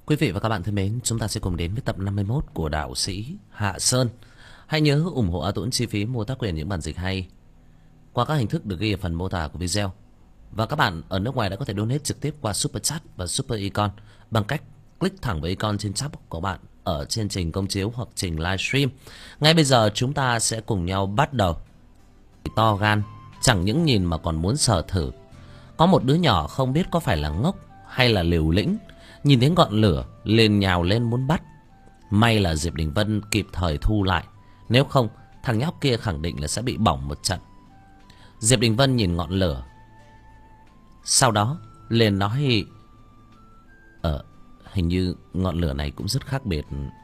Quý vị và các bạn thân mến, chúng ta sẽ cùng đến với tập 51 của đạo sĩ Hạ Sơn. Hãy nhớ ủng hộ A Tuấn chi phí mua tác quyền những bản dịch hay qua các hình thức được ghi ở phần mô tả của video. Và các bạn ở nước ngoài đã có thể donate trực tiếp qua Super Chat và Super Icon bằng cách click thẳng vào icon trên chat của bạn ở trên trình công chiếu hoặc trình livestream. Ngay bây giờ chúng ta sẽ cùng nhau bắt đầu. To gan, chẳng những nhìn mà còn muốn sờ thử. Có một đứa nhỏ không biết có phải là ngốc hay là liều lĩnh, nhìn thấy ngọn lửa liền nhào lên muốn bắt. May là Diệp Đình Vân kịp thời thu lại, nếu không thằng nhóc kia khẳng định là sẽ bị bỏng một trận. Diệp Đình Vân nhìn ngọn lửa, sau đó liền nói: hình như ngọn lửa này cũng rất khác biệt.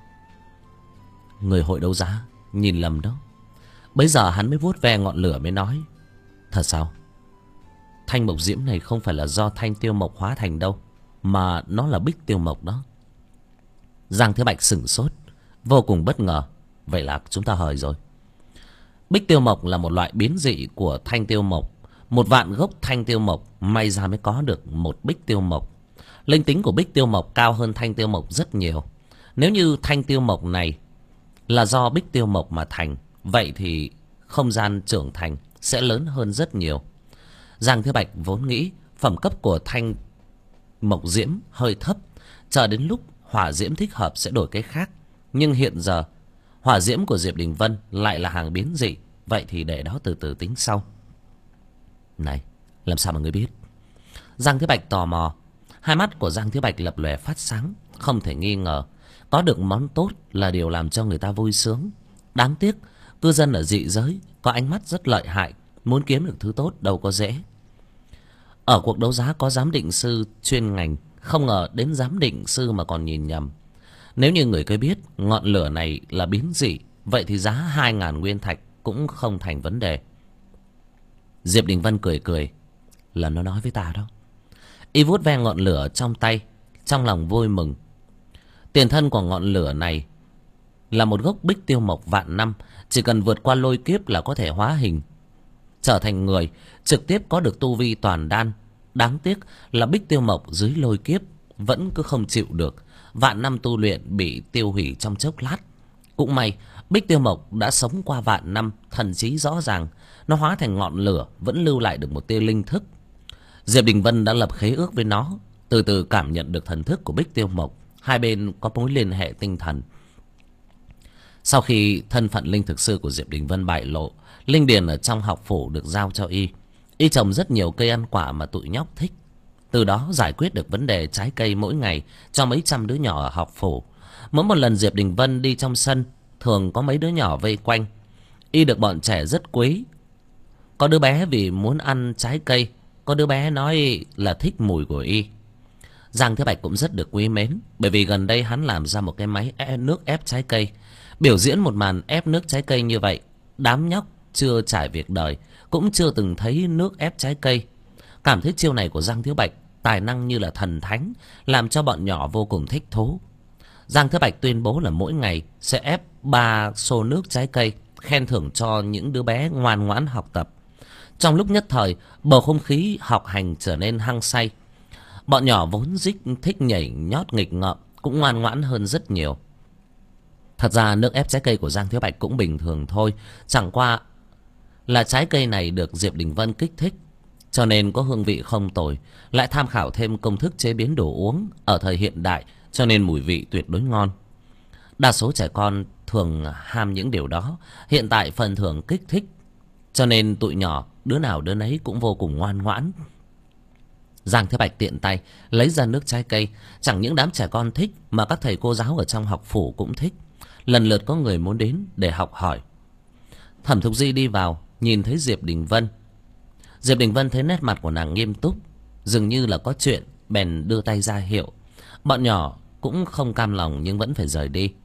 Người hội đấu giá nhìn lầm đó. Bấy giờ hắn mới vuốt ve ngọn lửa mới nói: thật sao? Thanh mộc diễm này không phải là do thanh tiêu mộc hóa thành đâu, mà nó là bích tiêu mộc đó. Giang Thế Bạch sửng sốt, vô cùng bất ngờ. Vậy là chúng ta hời rồi. Bích tiêu mộc là một loại biến dị của thanh tiêu mộc. 1.000.000 gốc thanh tiêu mộc may ra mới có được một bích tiêu mộc. Linh tính của bích tiêu mộc cao hơn thanh tiêu mộc rất nhiều. Nếu như thanh tiêu mộc này là do bích tiêu mộc mà thành, vậy thì không gian trưởng thành sẽ lớn hơn rất nhiều. Giang Thế Bạch vốn nghĩ phẩm cấp của thanh mộc diễm hơi thấp, chờ đến lúc hỏa diễm thích hợp sẽ đổi cái khác. Nhưng hiện giờ hỏa diễm của Diệp Đình Vân lại là hàng biến dị, vậy thì để đó từ từ tính sau. Này, làm sao mà ngươi biết? Giang Thế Bạch tò mò. Hai mắt của Giang Thế Bạch lập lòe phát sáng. Không thể nghi ngờ, có được món tốt là điều làm cho người ta vui sướng. Đáng tiếc cư dân ở dị giới có ánh mắt rất lợi hại, muốn kiếm được thứ tốt đâu có dễ. Ở cuộc đấu giá có giám định sư chuyên ngành, không ngờ đến giám định sư mà còn nhìn nhầm. Nếu như người kia biết ngọn lửa này là biến dị, vậy thì giá 2.000 nguyên thạch cũng không thành vấn đề. Diệp Đình Vân cười cười: là nó nói với ta đó. Y vuốt ve ngọn lửa trong tay, trong lòng vui mừng. Tiền thân của ngọn lửa này là một gốc bích tiêu mộc vạn năm, chỉ cần vượt qua lôi kiếp là có thể hóa hình trở thành người, trực tiếp có được tu vi toàn đan. Đáng tiếc là bích tiêu mộc dưới lôi kiếp vẫn cứ không chịu được, vạn năm tu luyện bị tiêu hủy trong chốc lát. Cũng may bích tiêu mộc đã sống qua vạn năm, thần trí rõ ràng, nó hóa thành ngọn lửa vẫn lưu lại được một tia linh thức. Diệp Đình Vân đã lập khế ước với nó, từ từ cảm nhận được thần thức của bích tiêu mộc. Hai bên có mối liên hệ tinh thần. Sau khi thân phận linh thực sư của Diệp Đình Vân bại lộ, linh điền ở trong học phủ được giao cho y. Y trồng rất nhiều cây ăn quả mà tụi nhóc thích, từ đó giải quyết được vấn đề trái cây mỗi ngày cho mấy trăm đứa nhỏ ở học phủ. Mỗi một lần Diệp Đình Vân đi trong sân, thường có mấy đứa nhỏ vây quanh. Y được bọn trẻ rất quý. Có đứa bé vì muốn ăn trái cây, có đứa bé nói là thích mùi của y. Giang Thế Bạch cũng rất được quý mến, bởi vì gần đây hắn làm ra một cái máy nước ép trái cây. Biểu diễn một màn ép nước trái cây như vậy, đám nhóc chưa trải việc đời cũng chưa từng thấy nước ép trái cây. Cảm thấy chiêu này của Giang Thế Bạch tài năng như là thần thánh, làm cho bọn nhỏ vô cùng thích thú. Giang Thế Bạch tuyên bố là mỗi ngày sẽ ép 3 xô nước trái cây, khen thưởng cho những đứa bé ngoan ngoãn học tập. Trong lúc nhất thời, bầu không khí học hành trở nên hăng say. Bọn nhỏ vốn thích nhảy nhót nghịch ngợm cũng ngoan ngoãn hơn rất nhiều. Thật ra nước ép trái cây của Giang Thế Bạch cũng bình thường thôi, chẳng qua là trái cây này được Diệp Đình Vân kích thích, cho nên có hương vị không tồi. Lại tham khảo thêm công thức chế biến đồ uống ở thời hiện đại, cho nên mùi vị tuyệt đối ngon. Đa số trẻ con thường ham những điều đó. Hiện tại phần thưởng kích thích, cho nên tụi nhỏ đứa nào đứa nấy cũng vô cùng ngoan ngoãn. Giang Thế Bạch tiện tay lấy ra nước trái cây. Chẳng những đám trẻ con thích, mà các thầy cô giáo ở trong học phủ cũng thích. Lần lượt có người muốn đến để học hỏi. Thẩm Thục Di đi vào, nhìn thấy Diệp Đình Vân. Diệp Đình Vân thấy nét mặt của nàng nghiêm túc, dường như là có chuyện, bèn đưa tay ra hiệu. Bọn nhỏ cũng không cam lòng nhưng vẫn phải rời đi.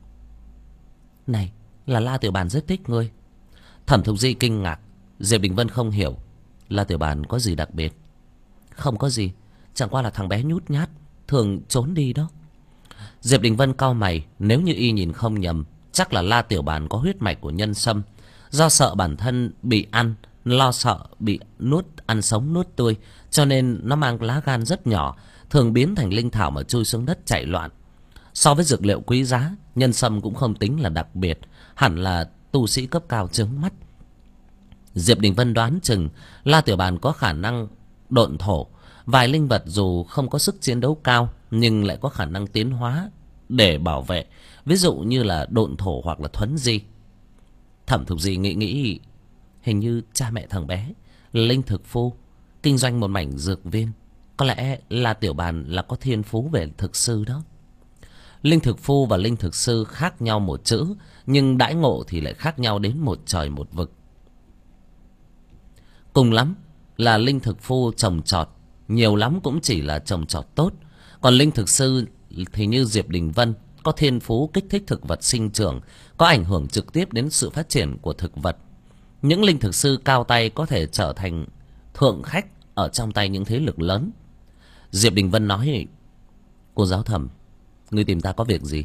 Này, là La Tiểu Bàn rất thích ngươi. Thẩm Thục Di kinh ngạc. Diệp Đình Vân không hiểu. La Tiểu Bàn có gì đặc biệt? Không có gì, chẳng qua là thằng bé nhút nhát, thường trốn đi đó. Diệp Đình Vân cau mày. Nếu như y nhìn không nhầm, chắc là La Tiểu Bàn có huyết mạch của nhân sâm. Do sợ bản thân bị ăn, lo sợ bị ăn sống nuốt tươi, cho nên nó mang lá gan rất nhỏ, thường biến thành linh thảo mà chui xuống đất chạy loạn. So với dược liệu quý giá, nhân sâm cũng không tính là đặc biệt, hẳn là tu sĩ cấp cao chướng mắt. Diệp Đình Vân đoán chừng La Tiểu Bàn có khả năng độn thổ. Vài linh vật dù không có sức chiến đấu cao nhưng lại có khả năng tiến hóa để bảo vệ, ví dụ như là độn thổ hoặc là thuấn di. Thẩm Thục Di nghĩ hình như cha mẹ thằng bé là linh thực phu, kinh doanh một mảnh dược viên. Có lẽ La Tiểu Bàn là có thiên phú về thực sư đó. Linh thực phu và linh thực sư khác nhau một chữ, nhưng đãi ngộ thì lại khác nhau đến một trời một vực. Cùng lắm là linh thực phu trồng trọt, nhiều lắm cũng chỉ là trồng trọt tốt. Còn linh thực sư thì như Diệp Đình Vân, có thiên phú kích thích thực vật sinh trưởng, có ảnh hưởng trực tiếp đến sự phát triển của thực vật. Những linh thực sư cao tay có thể trở thành thượng khách ở trong tay những thế lực lớn. Diệp Đình Vân nói: cô giáo Thẩm, ngươi tìm ta có việc gì?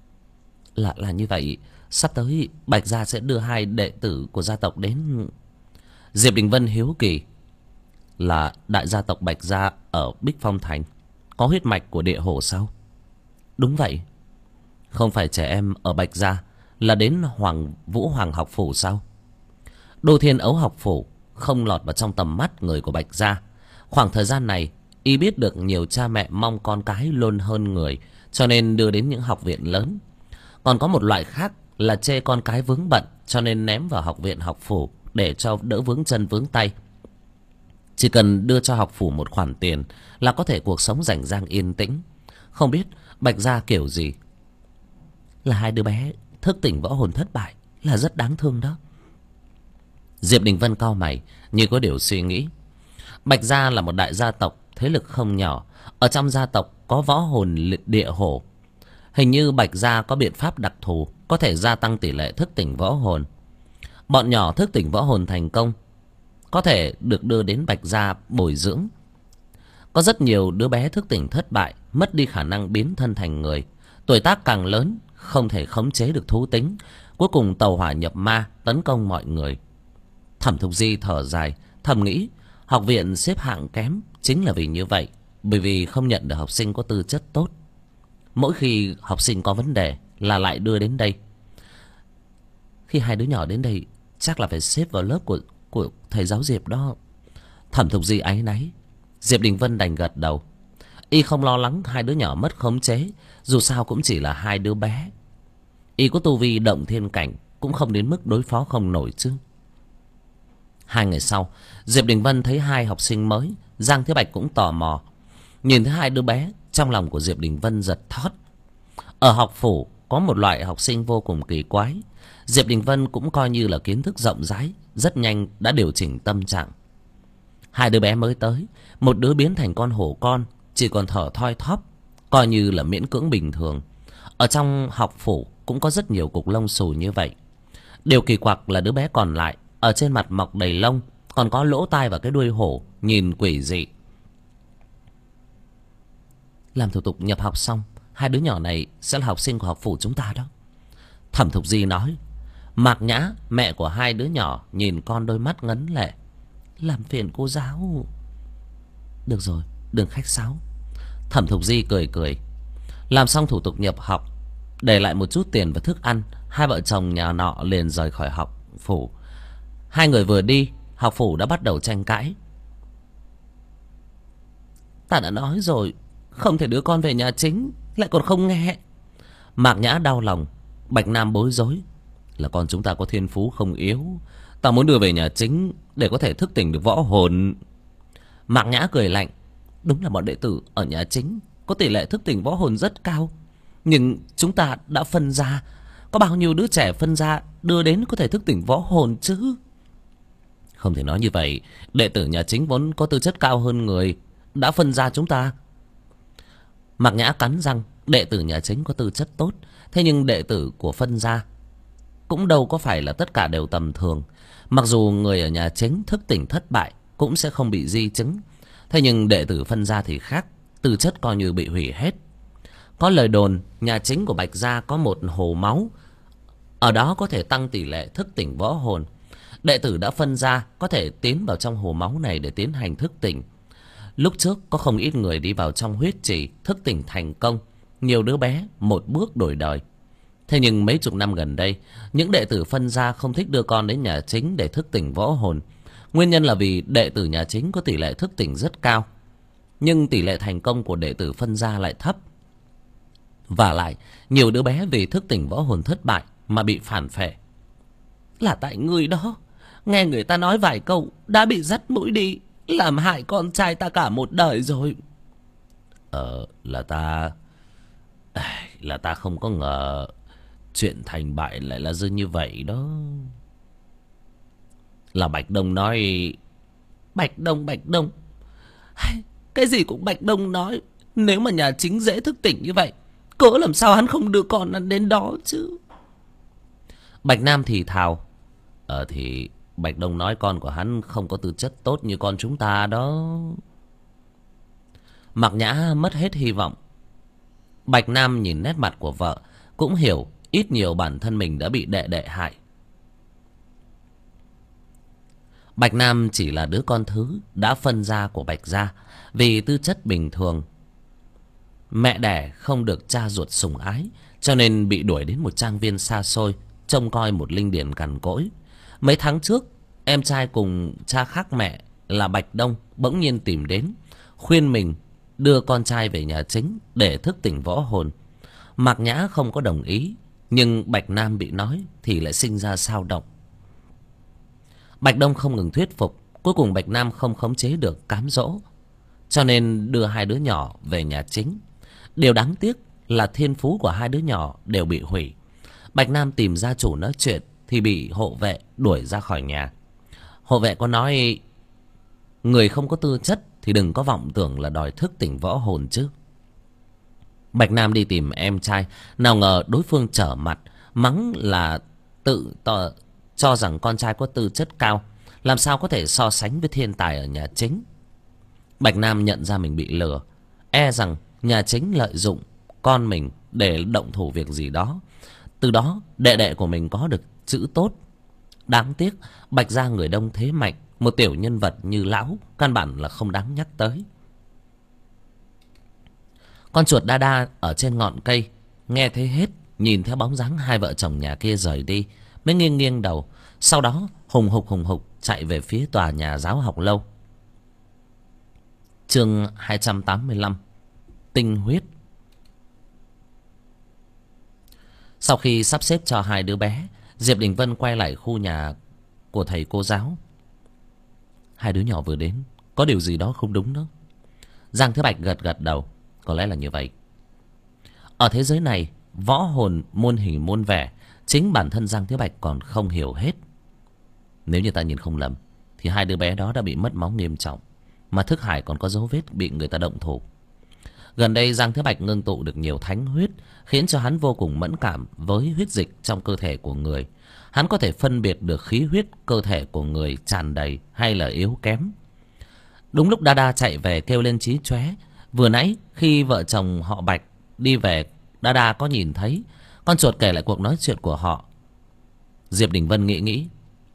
Là như vậy, sắp tới Bạch Gia sẽ đưa 2 đệ tử của gia tộc đến. Diệp Đình Vân hiếu kỳ: là đại gia tộc Bạch Gia ở Bích Phong Thành, có huyết mạch của địa hổ sao? Đúng vậy. Không phải trẻ em ở Bạch Gia là đến Vũ Hoàng học phủ sao? Đô Thiên Ấu học phủ không lọt vào trong tầm mắt người của Bạch Gia. Khoảng thời gian này y biết được nhiều cha mẹ mong con cái luôn hơn người, cho nên đưa đến những học viện lớn. Còn có một loại khác là chê con cái vướng bận, cho nên ném vào học viện học phủ để cho đỡ vướng chân vướng tay. Chỉ cần đưa cho học phủ một khoản tiền là có thể cuộc sống rảnh rang yên tĩnh. Không biết Bạch Gia kiểu gì. Là 2 đứa bé thức tỉnh võ hồn thất bại, là rất đáng thương đó. Diệp Đình Vân cau mày như có điều suy nghĩ. Bạch Gia là một đại gia tộc, thế lực không nhỏ. Ở trong gia tộc có võ hồn địa hổ. Hình như Bạch Gia có biện pháp đặc thù có thể gia tăng tỷ lệ thức tỉnh võ hồn. Bọn nhỏ thức tỉnh võ hồn thành công có thể được đưa đến Bạch Gia bồi dưỡng. Có rất nhiều đứa bé thức tỉnh thất bại, mất đi khả năng biến thân thành người. Tuổi tác càng lớn, không thể khống chế được thú tính, cuối cùng tàu hỏa nhập ma, tấn công mọi người. Thẩm Thục Di thở dài, thầm nghĩ học viện xếp hạng kém chính là vì như vậy, bởi vì không nhận được học sinh có tư chất tốt. Mỗi khi học sinh có vấn đề là lại đưa đến đây. Khi 2 đứa nhỏ đến đây chắc là phải xếp vào lớp của thầy giáo Diệp đó. Thẩm Thục Di áy náy. Diệp Đình Vân đành gật đầu. Y không lo lắng 2 đứa nhỏ mất khống chế, dù sao cũng chỉ là 2 đứa bé. Y có tu vi động thiên cảnh, cũng không đến mức đối phó không nổi chứ. 2 ngày sau, Diệp Đình Vân thấy 2 học sinh mới. Giang Thế Bạch cũng tò mò. Nhìn thấy 2 đứa bé, trong lòng của Diệp Đình Vân giật thót. Ở học phủ có một loại học sinh vô cùng kỳ quái. Diệp Đình Vân cũng coi như là kiến thức rộng rãi, rất nhanh đã điều chỉnh tâm trạng. 2 đứa bé mới tới, một đứa biến thành con hổ con, chỉ còn thở thoi thóp, coi như là miễn cưỡng bình thường. Ở trong học phủ cũng có rất nhiều cục lông xù như vậy. Điều kỳ quặc là đứa bé còn lại, ở trên mặt mọc đầy lông, còn có lỗ tai và cái đuôi hổ, nhìn quỷ dị. Làm thủ tục nhập học xong, 2 đứa nhỏ này sẽ là học sinh của học phủ chúng ta đó. Thẩm Thục Di nói. Mạc Nhã, mẹ của 2 đứa nhỏ, nhìn con đôi mắt ngấn lệ. Làm phiền cô giáo. Được rồi, đừng khách sáo. Thẩm Thục Di cười cười. Làm xong thủ tục nhập học, để lại một chút tiền và thức ăn, 2 vợ chồng nhà nọ liền rời khỏi học phủ. 2 người vừa đi, học phủ đã bắt đầu tranh cãi. Ta đã nói rồi, không thể đưa con về nhà chính, lại còn không nghe. Mạc Nhã đau lòng. Bạch Nam bối rối. Là con chúng ta có thiên phú không yếu, ta muốn đưa về nhà chính để có thể thức tỉnh được võ hồn. Mạc Nhã cười lạnh. Đúng là bọn đệ tử ở nhà chính có tỷ lệ thức tỉnh võ hồn rất cao, nhưng chúng ta đã phân ra, có bao nhiêu đứa trẻ phân ra đưa đến có thể thức tỉnh võ hồn chứ? Không thể nói như vậy, đệ tử nhà chính vốn có tư chất cao hơn người, đã phân ra chúng ta. Mạc Nhã cắn răng. Đệ tử nhà chính có tư chất tốt, thế nhưng đệ tử của phân gia cũng đâu có phải là tất cả đều tầm thường. Mặc dù người ở nhà chính thức tỉnh thất bại cũng sẽ không bị di chứng, thế nhưng đệ tử phân gia thì khác, tư chất coi như bị hủy hết. Có lời đồn nhà chính của Bạch Gia có một hồ máu, ở đó có thể tăng tỷ lệ thức tỉnh võ hồn. Đệ tử đã phân gia có thể tiến vào trong hồ máu này để tiến hành thức tỉnh. Lúc trước có không ít người đi vào trong huyết trì thức tỉnh thành công, nhiều đứa bé một bước đổi đời. Thế nhưng mấy chục năm gần đây, những đệ tử phân gia không thích đưa con đến nhà chính để thức tỉnh võ hồn. Nguyên nhân là vì đệ tử nhà chính có tỷ lệ thức tỉnh rất cao, nhưng tỷ lệ thành công của đệ tử phân gia lại thấp. Và lại, nhiều đứa bé vì thức tỉnh võ hồn thất bại mà bị phản phệ. Là tại ngươi đó, nghe người ta nói vài câu đã bị dắt mũi đi, làm hại con trai ta cả một đời rồi. Là ta không có ngờ chuyện thành bại lại là dư như vậy đó. Là Bạch Đông nói. Bạch Đông. Cái gì cũng Bạch Đông nói. Nếu mà nhà chính dễ thức tỉnh như vậy, cớ làm sao hắn không đưa con đến đó chứ? Bạch Nam thì thào. Thì Bạch Đông nói con của hắn không có tư chất tốt như con chúng ta đó. Mạc Nhã mất hết hy vọng. Bạch Nam nhìn nét mặt của vợ, cũng hiểu ít nhiều bản thân mình đã bị đệ đệ hại. Bạch Nam chỉ là đứa con thứ đã phân gia của Bạch gia. Vì tư chất bình thường, mẹ đẻ không được cha ruột sủng ái, cho nên bị đuổi đến một trang viên xa xôi trông coi một linh điển cằn cỗi. Mấy tháng trước, em trai cùng cha khác mẹ là Bạch Đông bỗng nhiên tìm đến, khuyên mình đưa con trai về nhà chính để thức tỉnh võ hồn. Mạc Nhã không có đồng ý, nhưng Bạch Nam bị nói thì lại sinh ra xao động. Bạch Đông không ngừng thuyết phục, cuối cùng Bạch Nam không khống chế được cám dỗ, cho nên đưa hai đứa nhỏ về nhà chính. Điều đáng tiếc là thiên phú của hai đứa nhỏ đều bị hủy. Bạch Nam tìm gia chủ nói chuyện thì bị hộ vệ đuổi ra khỏi nhà. Hộ vệ có nói, người không có tư chất thì đừng có vọng tưởng là đòi thức tỉnh võ hồn chứ. Bạch Nam đi tìm em trai, nào ngờ đối phương trở mặt, mắng là cho rằng con trai có tư chất cao, làm sao có thể so sánh với thiên tài ở nhà chính. Bạch Nam nhận ra mình bị lừa, e rằng nhà chính lợi dụng con mình để động thủ việc gì đó. Từ đó đệ đệ của mình có được chữ tốt. Đáng tiếc Bạch gia người đông thế mạnh, một tiểu nhân vật như lão căn bản là không đáng nhắc tới. Con chuột đa đa ở trên ngọn cây nghe thấy hết, nhìn theo bóng dáng hai vợ chồng nhà kia rời đi, mới nghiêng nghiêng đầu, sau đó hùng hục chạy về phía tòa nhà giáo học lâu. Chương 285, tinh huyết. Sau khi sắp xếp cho hai đứa bé, Diệp Đình Vân quay lại khu nhà của thầy cô giáo. Hai đứa nhỏ vừa đến, có điều gì đó không đúng đó. Giang Thế Bạch gật đầu. Có lẽ là như vậy. Ở thế giới này, võ hồn muôn hình muôn vẻ, chính bản thân Giang Thế Bạch còn không hiểu hết. Nếu như ta nhìn không lầm thì hai đứa bé đó đã bị mất máu nghiêm trọng, mà thức hải còn có dấu vết bị người ta động thủ. Gần đây Giang Thế Bạch ngưng tụ được nhiều thánh huyết, khiến cho hắn vô cùng mẫn cảm với huyết dịch trong cơ thể của người. Hắn có thể phân biệt được khí huyết cơ thể của người tràn đầy hay là yếu kém. Đúng lúc Đa Đa chạy về kêu lên chí chóe. Vừa nãy khi vợ chồng họ Bạch đi về, Đa Đa có nhìn thấy con chuột kể lại cuộc nói chuyện của họ. Diệp Đình Vân nghĩ.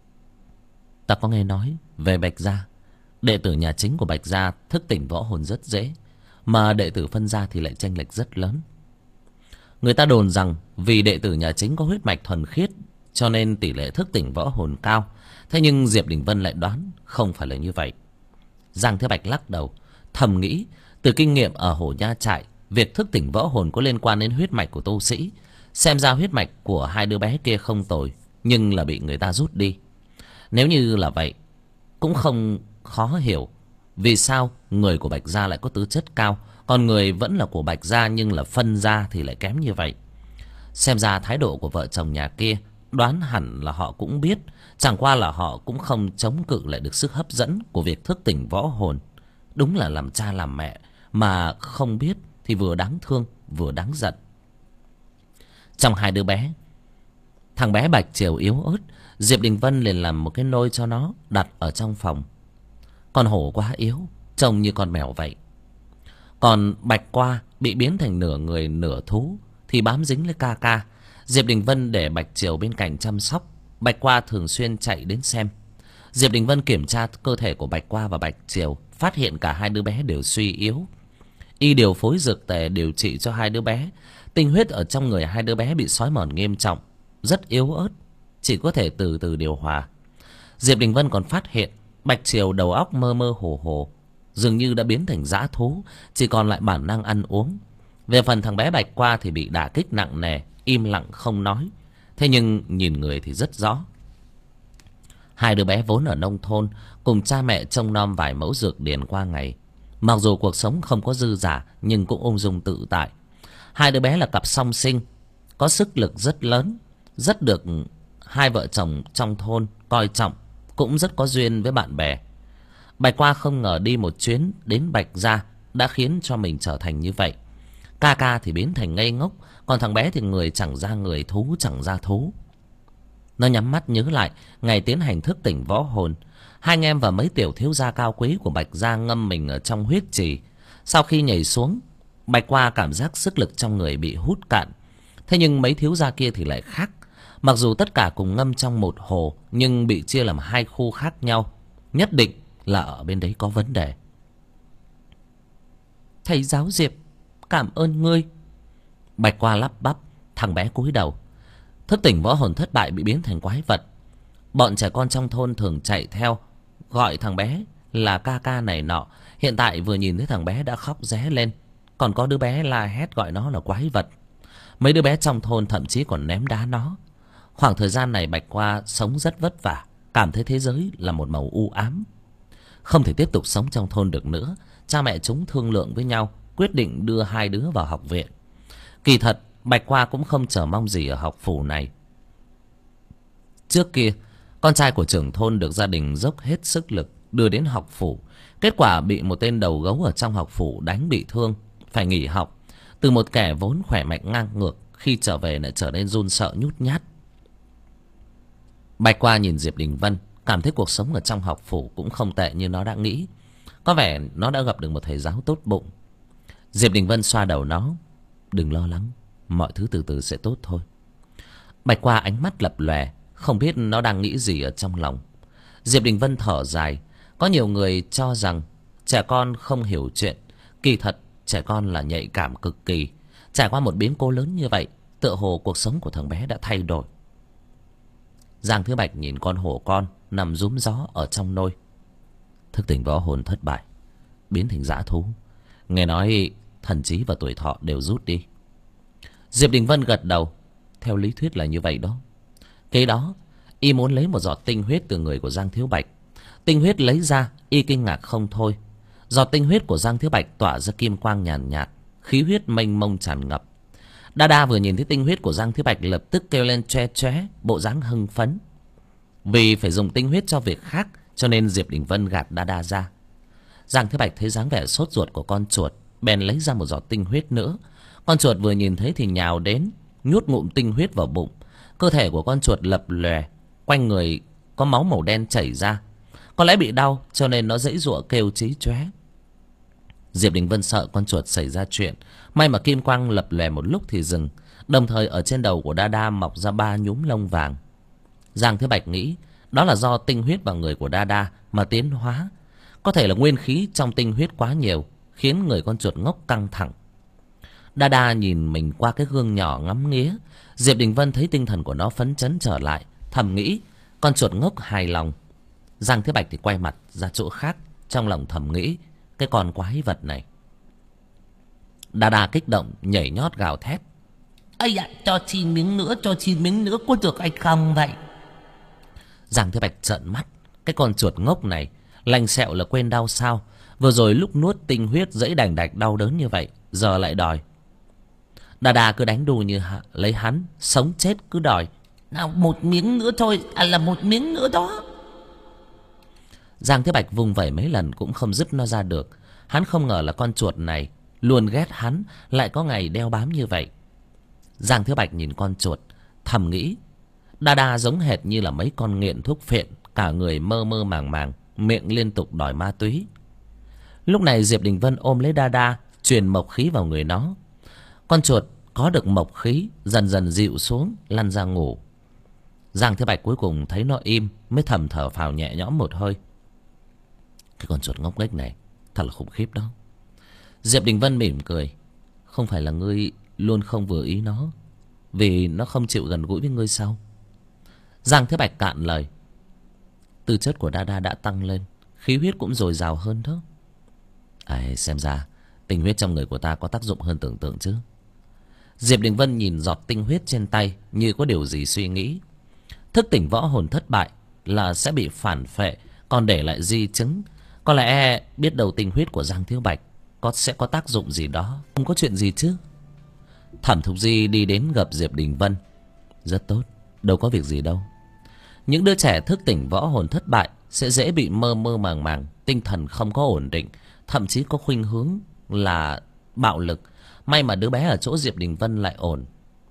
Ta có nghe nói về Bạch gia, đệ tử nhà chính của Bạch gia thức tỉnh võ hồn rất dễ, mà đệ tử phân gia thì lại chênh lệch rất lớn. Người ta đồn rằng vì đệ tử nhà chính có huyết mạch thuần khiết, cho nên tỷ lệ thức tỉnh võ hồn cao. Thế nhưng Diệp Đình Vân lại đoán không phải là như vậy. Giang Thế Bạch lắc đầu, thầm nghĩ từ kinh nghiệm ở Hổ Nha trại, việc thức tỉnh võ hồn có liên quan đến huyết mạch của tu sĩ. Xem ra huyết mạch của hai đứa bé kia không tồi, nhưng là bị người ta rút đi. Nếu như là vậy, cũng không khó hiểu vì sao người của Bạch gia lại có tứ chất cao, còn người vẫn là của Bạch gia nhưng là phân gia thì lại kém như vậy. Xem ra thái độ của vợ chồng nhà kia đoán hẳn là họ cũng biết, chẳng qua là họ cũng không chống cự lại được sức hấp dẫn của việc thức tỉnh võ hồn. Đúng là làm cha làm mẹ mà không biết thì vừa đáng thương vừa đáng giận. Trong hai đứa bé, thằng bé Bạch Triều yếu ớt, Diệp Đình Vân liền làm một cái nôi cho nó đặt ở trong phòng. Con hổ quá yếu, trông như con mèo vậy. Còn Bạch Qua bị biến thành nửa người nửa thú thì bám dính lấy ca ca. Diệp Đình Vân để Bạch Triều bên cạnh chăm sóc. Bạch Qua thường xuyên chạy đến xem. Diệp Đình Vân kiểm tra cơ thể của Bạch Qua và Bạch Triều, phát hiện cả hai đứa bé đều suy yếu. Y điều phối dược tề điều trị cho hai đứa bé. Tinh huyết ở trong người hai đứa bé bị xói mòn nghiêm trọng, rất yếu ớt, chỉ có thể từ từ điều hòa. Diệp Đình Vân còn phát hiện Bạch Triều đầu óc mơ mơ hồ hồ, dường như đã biến thành dã thú, chỉ còn lại bản năng ăn uống. Về phần thằng bé Bạch Qua thì bị đả kích nặng nề, im lặng không nói. Thế nhưng nhìn người thì rất rõ. Hai đứa bé vốn ở nông thôn, cùng cha mẹ trông nom vài mẫu dược điển qua ngày. Mặc dù cuộc sống không có dư dả, nhưng cũng ung dung tự tại. Hai đứa bé là cặp song sinh, có sức lực rất lớn, rất được hai vợ chồng trong thôn coi trọng, cũng rất có duyên với bạn bè. Bạch Qua không ngờ đi một chuyến đến Bạch Gia đã khiến cho mình trở thành như vậy. Ca ca thì biến thành ngây ngốc, còn thằng bé thì người chẳng ra người, thú chẳng ra thú. Nó nhắm mắt nhớ lại ngày tiến hành thức tỉnh võ hồn. Hai anh em và mấy tiểu thiếu gia cao quý của Bạch Gia ngâm mình ở trong huyết trì. Sau khi nhảy xuống, Bạch Qua cảm giác sức lực trong người bị hút cạn. Thế nhưng mấy thiếu gia kia thì lại khác. Mặc dù tất cả cùng ngâm trong một hồ, nhưng bị chia làm hai khu khác nhau. Nhất định là ở bên đấy có vấn đề. Thầy giáo Diệp, cảm ơn ngươi. Bạch Qua lắp bắp. Thằng bé cúi đầu. Thức tỉnh võ hồn thất bại, bị biến thành quái vật. Bọn trẻ con trong thôn thường chạy theo, gọi thằng bé là ca ca này nọ. Hiện tại vừa nhìn thấy thằng bé đã khóc ré lên. Còn có đứa bé la hét gọi nó là quái vật. Mấy đứa bé trong thôn thậm chí còn ném đá nó. Khoảng thời gian này Bạch Qua sống rất vất vả, cảm thấy thế giới là một màu u ám. Không thể tiếp tục sống trong thôn được nữa. Cha mẹ chúng thương lượng với nhau, quyết định đưa hai đứa vào học viện. Kỳ thật Bạch Qua cũng không chờ mong gì ở học phủ này. Trước kia con trai của trưởng thôn được gia đình dốc hết sức lực đưa đến học phủ. Kết quả bị một tên đầu gấu ở trong học phủ đánh bị thương, phải nghỉ học. Từ một kẻ vốn khỏe mạnh ngang ngược, khi trở về lại trở nên run sợ nhút nhát. Bạch Qua nhìn Diệp Đình Vân, cảm thấy cuộc sống ở trong học phủ cũng không tệ như nó đã nghĩ. Có vẻ nó đã gặp được một thầy giáo tốt bụng. Diệp Đình Vân xoa đầu nó. Đừng lo lắng, mọi thứ từ từ sẽ tốt thôi. Bạch Qua ánh mắt lập lòe, không biết nó đang nghĩ gì ở trong lòng. Diệp Đình Vân thở dài. Có nhiều người cho rằng trẻ con không hiểu chuyện. Kỳ thật trẻ con là nhạy cảm cực kỳ. Trải qua một biến cố lớn như vậy, tựa hồ cuộc sống của thằng bé đã thay đổi. Giang Thứ Bạch nhìn con hổ con nằm rúm gió ở trong nôi. Thức tỉnh võ hồn thất bại, biến thành dã thú. Nghe nói thần trí và tuổi thọ đều rút đi. Diệp Đình Vân gật đầu. Theo lý thuyết là như vậy đó. Kế đó y muốn lấy một giọt tinh huyết từ người của Giang Thiếu Bạch. Tinh huyết lấy ra, y kinh ngạc không thôi. Giọt tinh huyết của Giang Thiếu Bạch tỏa ra kim quang nhàn nhạt, khí huyết mênh mông tràn ngập. Đa Đa vừa nhìn thấy tinh huyết của Giang Thiếu Bạch lập tức kêu lên choe choé, bộ dáng hưng phấn. Vì phải dùng tinh huyết cho việc khác, cho nên Diệp Đình Vân gạt Đa Đa ra. Giang Thiếu Bạch thấy dáng vẻ sốt ruột của con chuột, bèn lấy ra một giọt tinh huyết nữa. Con chuột vừa nhìn thấy thì nhào đến, nhút ngụm tinh huyết vào bụng. Cơ thể của con chuột lập lòe, quanh người có máu màu đen chảy ra. Có lẽ bị đau cho nên nó giãy giụa kêu chí chóe. Diệp Đình Vân sợ con chuột xảy ra chuyện. May mà kim quang lập lòe một lúc thì dừng. Đồng thời ở trên đầu của Đa Đa mọc ra 3 nhúm lông vàng. Giang Thế Bạch nghĩ đó là do tinh huyết vào người của Đa Đa mà tiến hóa. Có thể là nguyên khí trong tinh huyết quá nhiều, khiến người con chuột ngốc căng thẳng. Đa Đa nhìn mình qua cái gương nhỏ ngắm nghía. Diệp Đình Vân thấy tinh thần của nó phấn chấn trở lại, thầm nghĩ con chuột ngốc hài lòng. Giang Thế Bạch thì quay mặt ra chỗ khác, trong lòng thầm nghĩ cái con quái vật này. Đa Đa kích động nhảy nhót gào thét. Ây ạ, cho xin miếng nữa, cho xin miếng nữa, có được hay không vậy? Giang Thế Bạch trợn mắt. Cái con chuột ngốc này lành sẹo là quên đau sao? Vừa rồi lúc nuốt tinh huyết dẫy đành đạch đau đớn như vậy, giờ lại đòi. Đa Đa cứ đánh đù như lấy hắn, sống chết cứ đòi. Nào một miếng nữa thôi, là một miếng nữa đó. Giang Thế Bạch vung vẩy mấy lần cũng không dứt nó ra được. Hắn không ngờ là con chuột này luôn ghét hắn, lại có ngày đeo bám như vậy. Giang Thế Bạch nhìn con chuột, thầm nghĩ Đa Đa giống hệt như là mấy con nghiện thuốc phiện, cả người mơ mơ màng màng, miệng liên tục đòi ma túy. Lúc này Diệp Đình Vân ôm lấy Đa Đa, truyền mộc khí vào người nó. Con chuột có được mộc khí dần dần dịu xuống, lăn ra ngủ. Giang Thế Bạch cuối cùng thấy nó im mới thầm thở phào nhẹ nhõm một hơi. Cái con chuột ngốc nghếch này thật là khủng khiếp đó. Diệp Đình Vân mỉm cười. Không phải là ngươi luôn không vừa ý nó vì nó không chịu gần gũi với ngươi sao? Giang Thế Bạch cạn lời. Tư chất của Đa đã tăng lên, khí huyết cũng dồi dào hơn đó. Xem ra tinh huyết trong người của ta có tác dụng hơn tưởng tượng chứ. Diệp Đình Vân nhìn giọt tinh huyết trên tay như có điều gì suy nghĩ. Thức tỉnh võ hồn thất bại là sẽ bị phản phệ, còn để lại di chứng. Có lẽ biết đầu tinh huyết của Giang Thiếu Bạch sẽ có tác dụng gì đó. Không có chuyện gì chứ. Thẩm Thục Di đi đến gặp Diệp Đình Vân. Rất tốt, đâu có việc gì đâu. Những đứa trẻ thức tỉnh võ hồn thất bại sẽ dễ bị mơ mơ màng màng, tinh thần không có ổn định, thậm chí có khuynh hướng là bạo lực. May mà đứa bé ở chỗ Diệp Đình Vân lại ổn.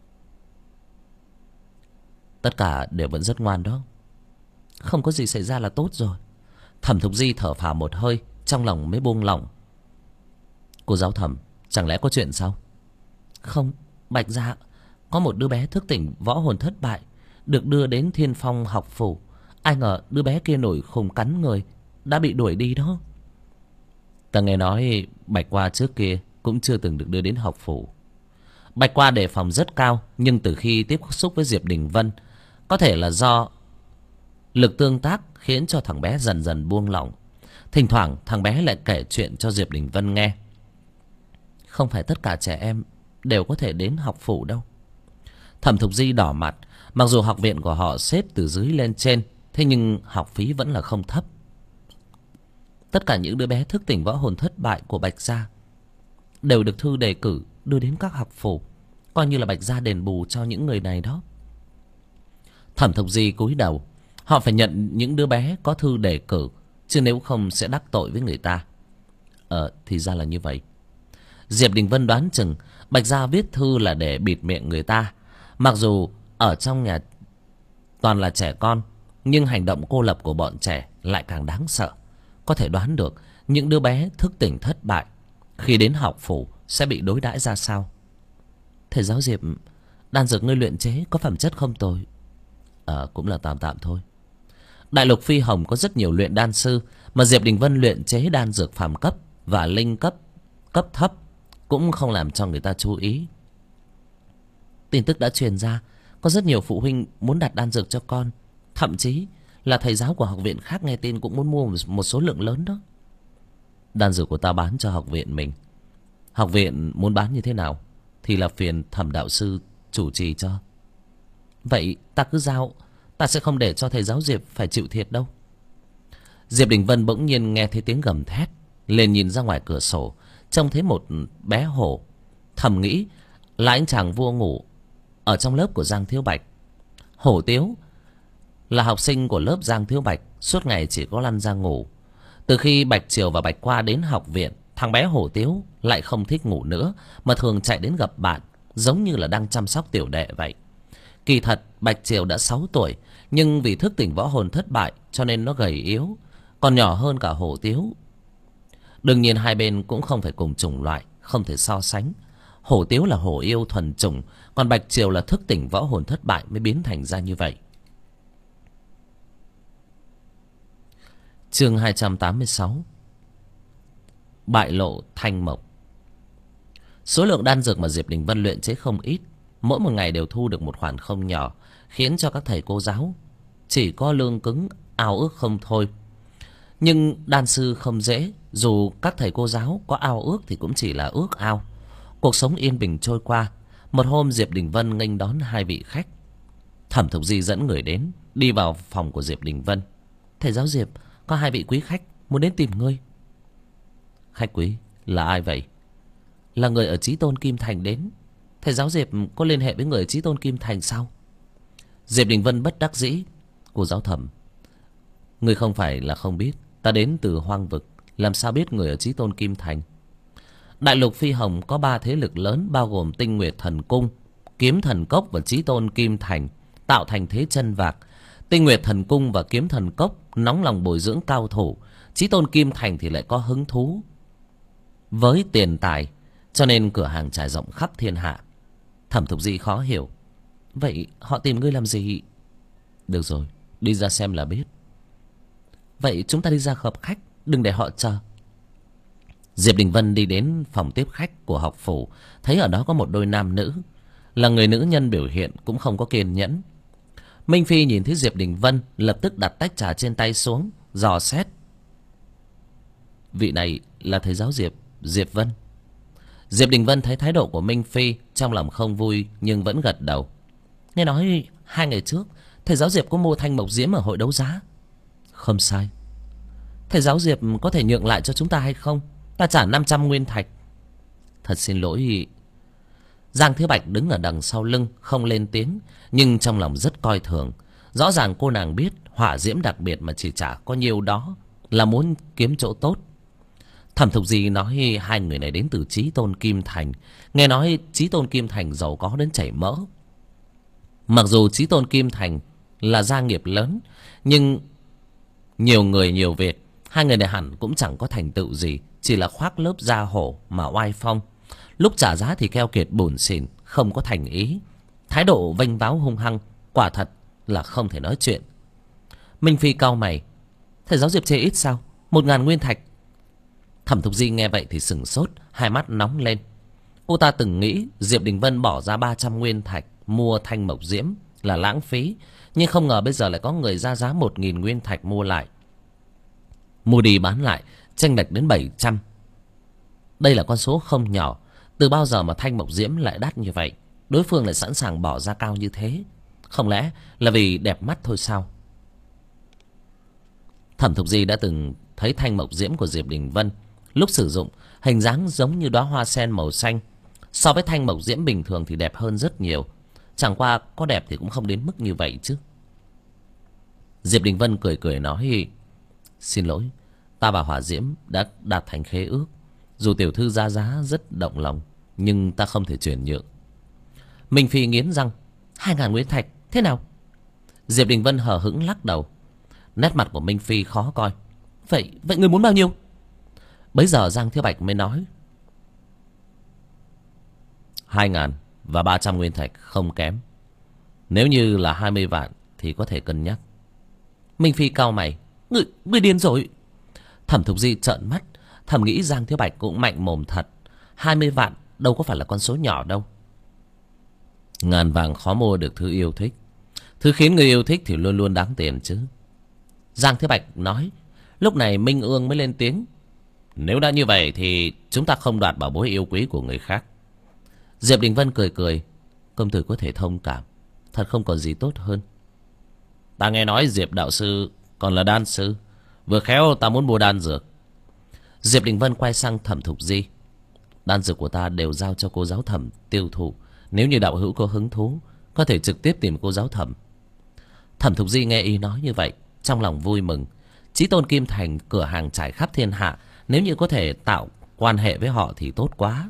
Tất cả đều vẫn rất ngoan đó. Không có gì xảy ra là tốt rồi. Thẩm Thục Di thở phào một hơi, trong lòng mới buông lỏng. Cô giáo Thẩm, chẳng lẽ có chuyện sao? Không, Bạch Dạ, có một đứa bé thức tỉnh võ hồn thất bại, được đưa đến Thiên Phong học phủ. Ai ngờ đứa bé kia nổi khùng cắn người, đã bị đuổi đi đó. Ta nghe nói Bạch Qua trước kia cũng chưa từng được đưa đến học phủ. Bạch Qua đề phòng rất cao, nhưng từ khi tiếp xúc với Diệp Đình Vân, có thể là do lực tương tác khiến cho thằng bé dần dần buông lỏng. Thỉnh thoảng thằng bé lại kể chuyện cho Diệp Đình Vân nghe. Không phải tất cả trẻ em đều có thể đến học phủ đâu. Thẩm Thục Di đỏ mặt. Mặc dù học viện của họ xếp từ dưới lên trên, thế nhưng học phí vẫn là không thấp. Tất cả những đứa bé thức tỉnh võ hồn thất bại của Bạch Gia đều được thư đề cử đưa đến các học phủ, coi như là Bạch Gia đền bù cho những người này đó. Thẩm Thục Di cúi đầu. Họ phải nhận những đứa bé có thư đề cử, chứ nếu không sẽ đắc tội với người ta. Thì ra là như vậy. Diệp Đình Vân đoán chừng Bạch Gia viết thư là để bịt miệng người ta. Mặc dù ở trong nhà toàn là trẻ con, nhưng hành động cô lập của bọn trẻ lại càng đáng sợ. Có thể đoán được những đứa bé thức tỉnh thất bại khi đến học phủ sẽ bị đối đãi ra sao. Thầy giáo Diệp, đan dược ngươi luyện chế có phẩm chất không tồi? Cũng là tạm tạm thôi. Đại lục Phi Hồng có rất nhiều luyện đan sư, mà Diệp Đình Vân luyện chế đan dược phàm cấp và linh cấp, cấp thấp cũng không làm cho người ta chú ý. Tin tức đã truyền ra, có rất nhiều phụ huynh muốn đặt đan dược cho con. Thậm chí là thầy giáo của học viện khác nghe tin cũng muốn mua một số lượng lớn đó. Đan dược của ta bán cho học viện mình. Học viện muốn bán như thế nào thì là phiền Thẩm đạo sư chủ trì cho. Vậy ta cứ giao, ta sẽ không để cho thầy giáo Diệp phải chịu thiệt đâu. Diệp Đình Vân bỗng nhiên nghe thấy tiếng gầm thét, liền nhìn ra ngoài cửa sổ, trông thấy một bé hổ. Thầm nghĩ là anh chàng vua ngủ ở trong lớp của Giang Thiếu Bạch. Hổ Tiếu là học sinh của lớp Giang Thiếu Bạch, suốt ngày chỉ có lăn ra ngủ. Từ khi Bạch Triều và Bạch Qua đến học viện, thằng bé Hổ Tiếu lại không thích ngủ nữa, mà thường chạy đến gặp bạn, giống như là đang chăm sóc tiểu đệ vậy. Kỳ thật Bạch Triều đã 6 tuổi, nhưng vì thức tỉnh võ hồn thất bại cho nên nó gầy yếu, còn nhỏ hơn cả Hổ Tiếu. Đương nhiên hai bên cũng không phải cùng chủng loại, không thể so sánh. Hổ Tiếu là hổ yêu thuần chủng, còn Bạch Triều là thức tỉnh võ hồn thất bại mới biến thành ra như vậy. Chương 286. Bại lộ thanh mộc. Số lượng đan dược mà Diệp Đình Vân luyện chế không ít, mỗi một ngày đều thu được một khoản không nhỏ, khiến cho các thầy cô giáo chỉ có lương cứng ao ước không thôi. Nhưng đan sư không dễ, dù các thầy cô giáo có ao ước thì cũng chỉ là ước ao. Cuộc sống yên bình trôi qua. Một hôm Diệp Đình Vân nghênh đón hai vị khách. Thẩm Thục Di dẫn người đến, đi vào phòng của Diệp Đình Vân. Thầy giáo Diệp, có hai vị quý khách muốn đến tìm ngươi. Khách quý là ai vậy? Là người ở Chí Tôn Kim Thành đến. Thầy giáo Diệp có liên hệ với người ở Chí Tôn Kim Thành sao? Diệp Đình Vân bất đắc dĩ. Cô giáo Thẩm, ngươi không phải là không biết, ta đến từ hoang vực, làm sao biết người ở Chí Tôn Kim Thành? Đại lục Phi Hồng có 3 thế lực lớn, bao gồm Tinh Nguyệt Thần Cung, Kiếm Thần Cốc và Chí Tôn Kim Thành, tạo thành thế chân vạc. Tinh Nguyệt Thần Cung và Kiếm Thần Cốc nóng lòng bồi dưỡng cao thủ, Chí Tôn Kim Thành thì lại có hứng thú với tiền tài, cho nên cửa hàng trải rộng khắp thiên hạ. Thẩm Thục Di khó hiểu. Vậy họ tìm ngươi làm gì? Được rồi, đi ra xem là biết. Vậy chúng ta đi ra gặp khách, đừng để họ chờ. Diệp Đình Vân đi đến phòng tiếp khách của học phủ, thấy ở đó có một đôi nam nữ. Là người nữ nhân biểu hiện cũng không có kiên nhẫn. Minh Phi nhìn thấy Diệp Đình Vân, lập tức đặt tách trà trên tay xuống, dò xét. Vị này là thầy giáo Diệp Vân. Diệp Đình Vân thấy thái độ của Minh Phi, trong lòng không vui nhưng vẫn gật đầu. Nghe nói 2 ngày trước thầy giáo Diệp có mua thanh mộc diễm ở hội đấu giá. Không sai. Thầy giáo Diệp có thể nhượng lại cho chúng ta hay không? Ta trả 500 nguyên thạch. Thật xin lỗi. Giang Thiếu Bạch đứng ở đằng sau lưng không lên tiếng, nhưng trong lòng rất coi thường. Rõ ràng cô nàng biết hỏa diễm đặc biệt mà chỉ trả có nhiêu đó là muốn kiếm chỗ tốt. Thẩm Thục Di nói 2 người này đến từ Chí Tôn Kim Thành. Nghe nói Chí Tôn Kim Thành giàu có đến chảy mỡ. Mặc dù Chí Tôn Kim Thành là gia nghiệp lớn, nhưng nhiều người nhiều việc, 2 người này hẳn cũng chẳng có thành tựu gì, chỉ là khoác lớp da hổ mà oai phong. Lúc trả giá thì keo kiệt bủn xỉn, không có thành ý. Thái độ vênh váo hung hăng, quả thật là không thể nói chuyện. Minh Phi cau mày. Thầy giáo Diệp chê ít sao? 1000 nguyên thạch. Thẩm Thục Di nghe vậy thì sửng sốt, hai mắt nóng lên. Cô ta từng nghĩ Diệp Đình Vân bỏ ra 300 nguyên thạch mua thanh mộc diễm là lãng phí, nhưng không ngờ bây giờ lại có người ra giá 1000 nguyên thạch mua lại. Mua đi bán lại, chênh lệch đến 700. Đây là con số không nhỏ. Từ bao giờ mà thanh mộc diễm lại đắt như vậy? Đối phương lại sẵn sàng bỏ ra cao như thế. Không lẽ là vì đẹp mắt thôi sao? Thẩm Thục Di đã từng thấy thanh mộc diễm của Diệp Đình Vân. Lúc sử dụng, hình dáng giống như đóa hoa sen màu xanh. So với thanh mộc diễm bình thường thì đẹp hơn rất nhiều. Chẳng qua có đẹp thì cũng không đến mức như vậy chứ. Diệp Đình Vân cười cười nói. Xin lỗi, ta và hỏa diễm đã đạt thành khế ước. Dù tiểu thư ra giá rất động lòng, nhưng ta không thể chuyển nhượng. Minh Phi nghiến răng. 2000 nguyên thạch, thế nào? Diệp Đình Vân hờ hững lắc đầu. Nét mặt của Minh Phi khó coi. Vậy người muốn bao nhiêu? Bấy giờ Giang Thiếu Bạch mới nói. 2000 và 300 nguyên thạch không kém. Nếu như là 20 vạn thì có thể cân nhắc. Minh Phi cau mày. Người điên rồi. Thẩm Thục Di trợn mắt, thầm nghĩ Giang Thiếu Bạch cũng mạnh mồm thật. 20 vạn đâu có phải là con số nhỏ đâu. Ngàn vàng khó mua được thứ yêu thích. Thứ khiến người yêu thích thì luôn luôn đáng tiền chứ. Giang Thiếu Bạch nói. Lúc này Minh Ương mới lên tiếng. Nếu đã như vậy thì chúng ta không đoạt bảo bối yêu quý của người khác. Diệp Đình Vân cười cười. Công tử có thể thông cảm, thật không còn gì tốt hơn. Ta nghe nói Diệp đạo sư còn là đan sư, vừa khéo ta muốn mua đan dược. Diệp Đình Vân quay sang Thẩm Thục Di. Đan dược của ta đều giao cho cô giáo Thẩm tiêu thụ. Nếu như đạo hữu có hứng thú, có thể trực tiếp tìm cô giáo Thẩm. Thẩm Thục Di nghe y nói như vậy, trong lòng vui mừng. Chí Tôn Kim Thành cửa hàng trải khắp thiên hạ, nếu như có thể tạo quan hệ với họ thì tốt quá.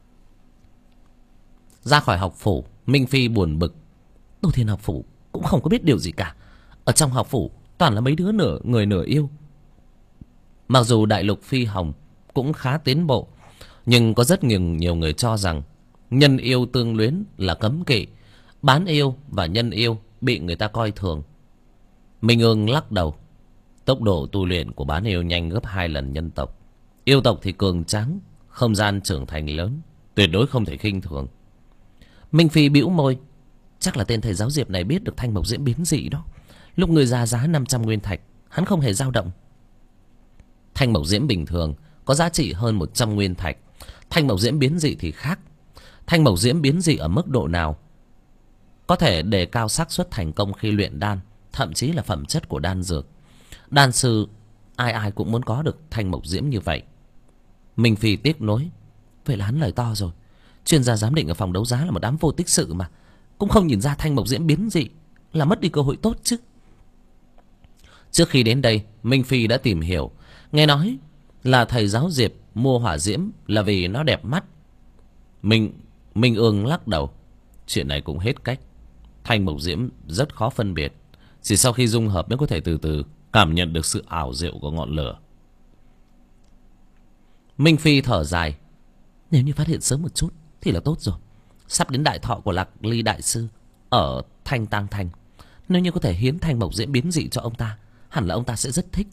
Ra khỏi học phủ, Minh Phi buồn bực. Tô Thiên học phủ cũng không có biết điều gì cả. Ở trong học phủ toàn là mấy đứa nửa người nửa yêu. Mặc dù đại lục Phi Hồng cũng khá tiến bộ, nhưng có rất nhiều người cho rằng nhân yêu tương luyến là cấm kỵ. Bán yêu và nhân yêu bị người ta coi thường. Minh Ương lắc đầu. Tốc độ tu luyện của bán yêu nhanh gấp 2 lần nhân tộc. Yêu tộc thì cường tráng, không gian trưởng thành lớn, tuyệt đối không thể khinh thường. Minh Phi bĩu môi. Chắc là tên thầy giáo Diệp này biết được thanh mộc diễm biến dị đó. Lúc người ra giá 500 nguyên thạch, hắn không hề dao động. Thanh mộc diễm bình thường có giá trị hơn 100 nguyên thạch. Thanh mộc diễm biến dị thì khác. Thanh mộc diễm biến dị ở mức độ nào có thể đề cao xác suất thành công khi luyện đan, thậm chí là phẩm chất của đan dược. Đan sư ai ai cũng muốn có được thanh mộc diễm như vậy. Minh Phi tiếc nối. Vậy là hắn lời to rồi. Chuyên gia giám định ở phòng đấu giá là một đám vô tích sự mà, cũng không nhìn ra thanh mộc diễm biến dị, là mất đi cơ hội tốt chứ. Trước khi đến đây, Minh Phi đã tìm hiểu. Nghe nói là thầy giáo Diệp mua hỏa diễm là vì nó đẹp mắt. Minh Ương lắc đầu. Chuyện này cũng hết cách. Thanh mộc diễm rất khó phân biệt. Chỉ sau khi dung hợp mới có thể từ từ cảm nhận được sự ảo diệu của ngọn lửa. Minh Phi thở dài. Nếu như phát hiện sớm một chút thì là tốt rồi. Sắp đến đại thọ của Lạc Ly đại sư ở Thanh Tang Thành. Nếu như có thể hiến Thanh Mộc Diễm biến dị cho ông ta, hẳn là ông ta sẽ rất thích.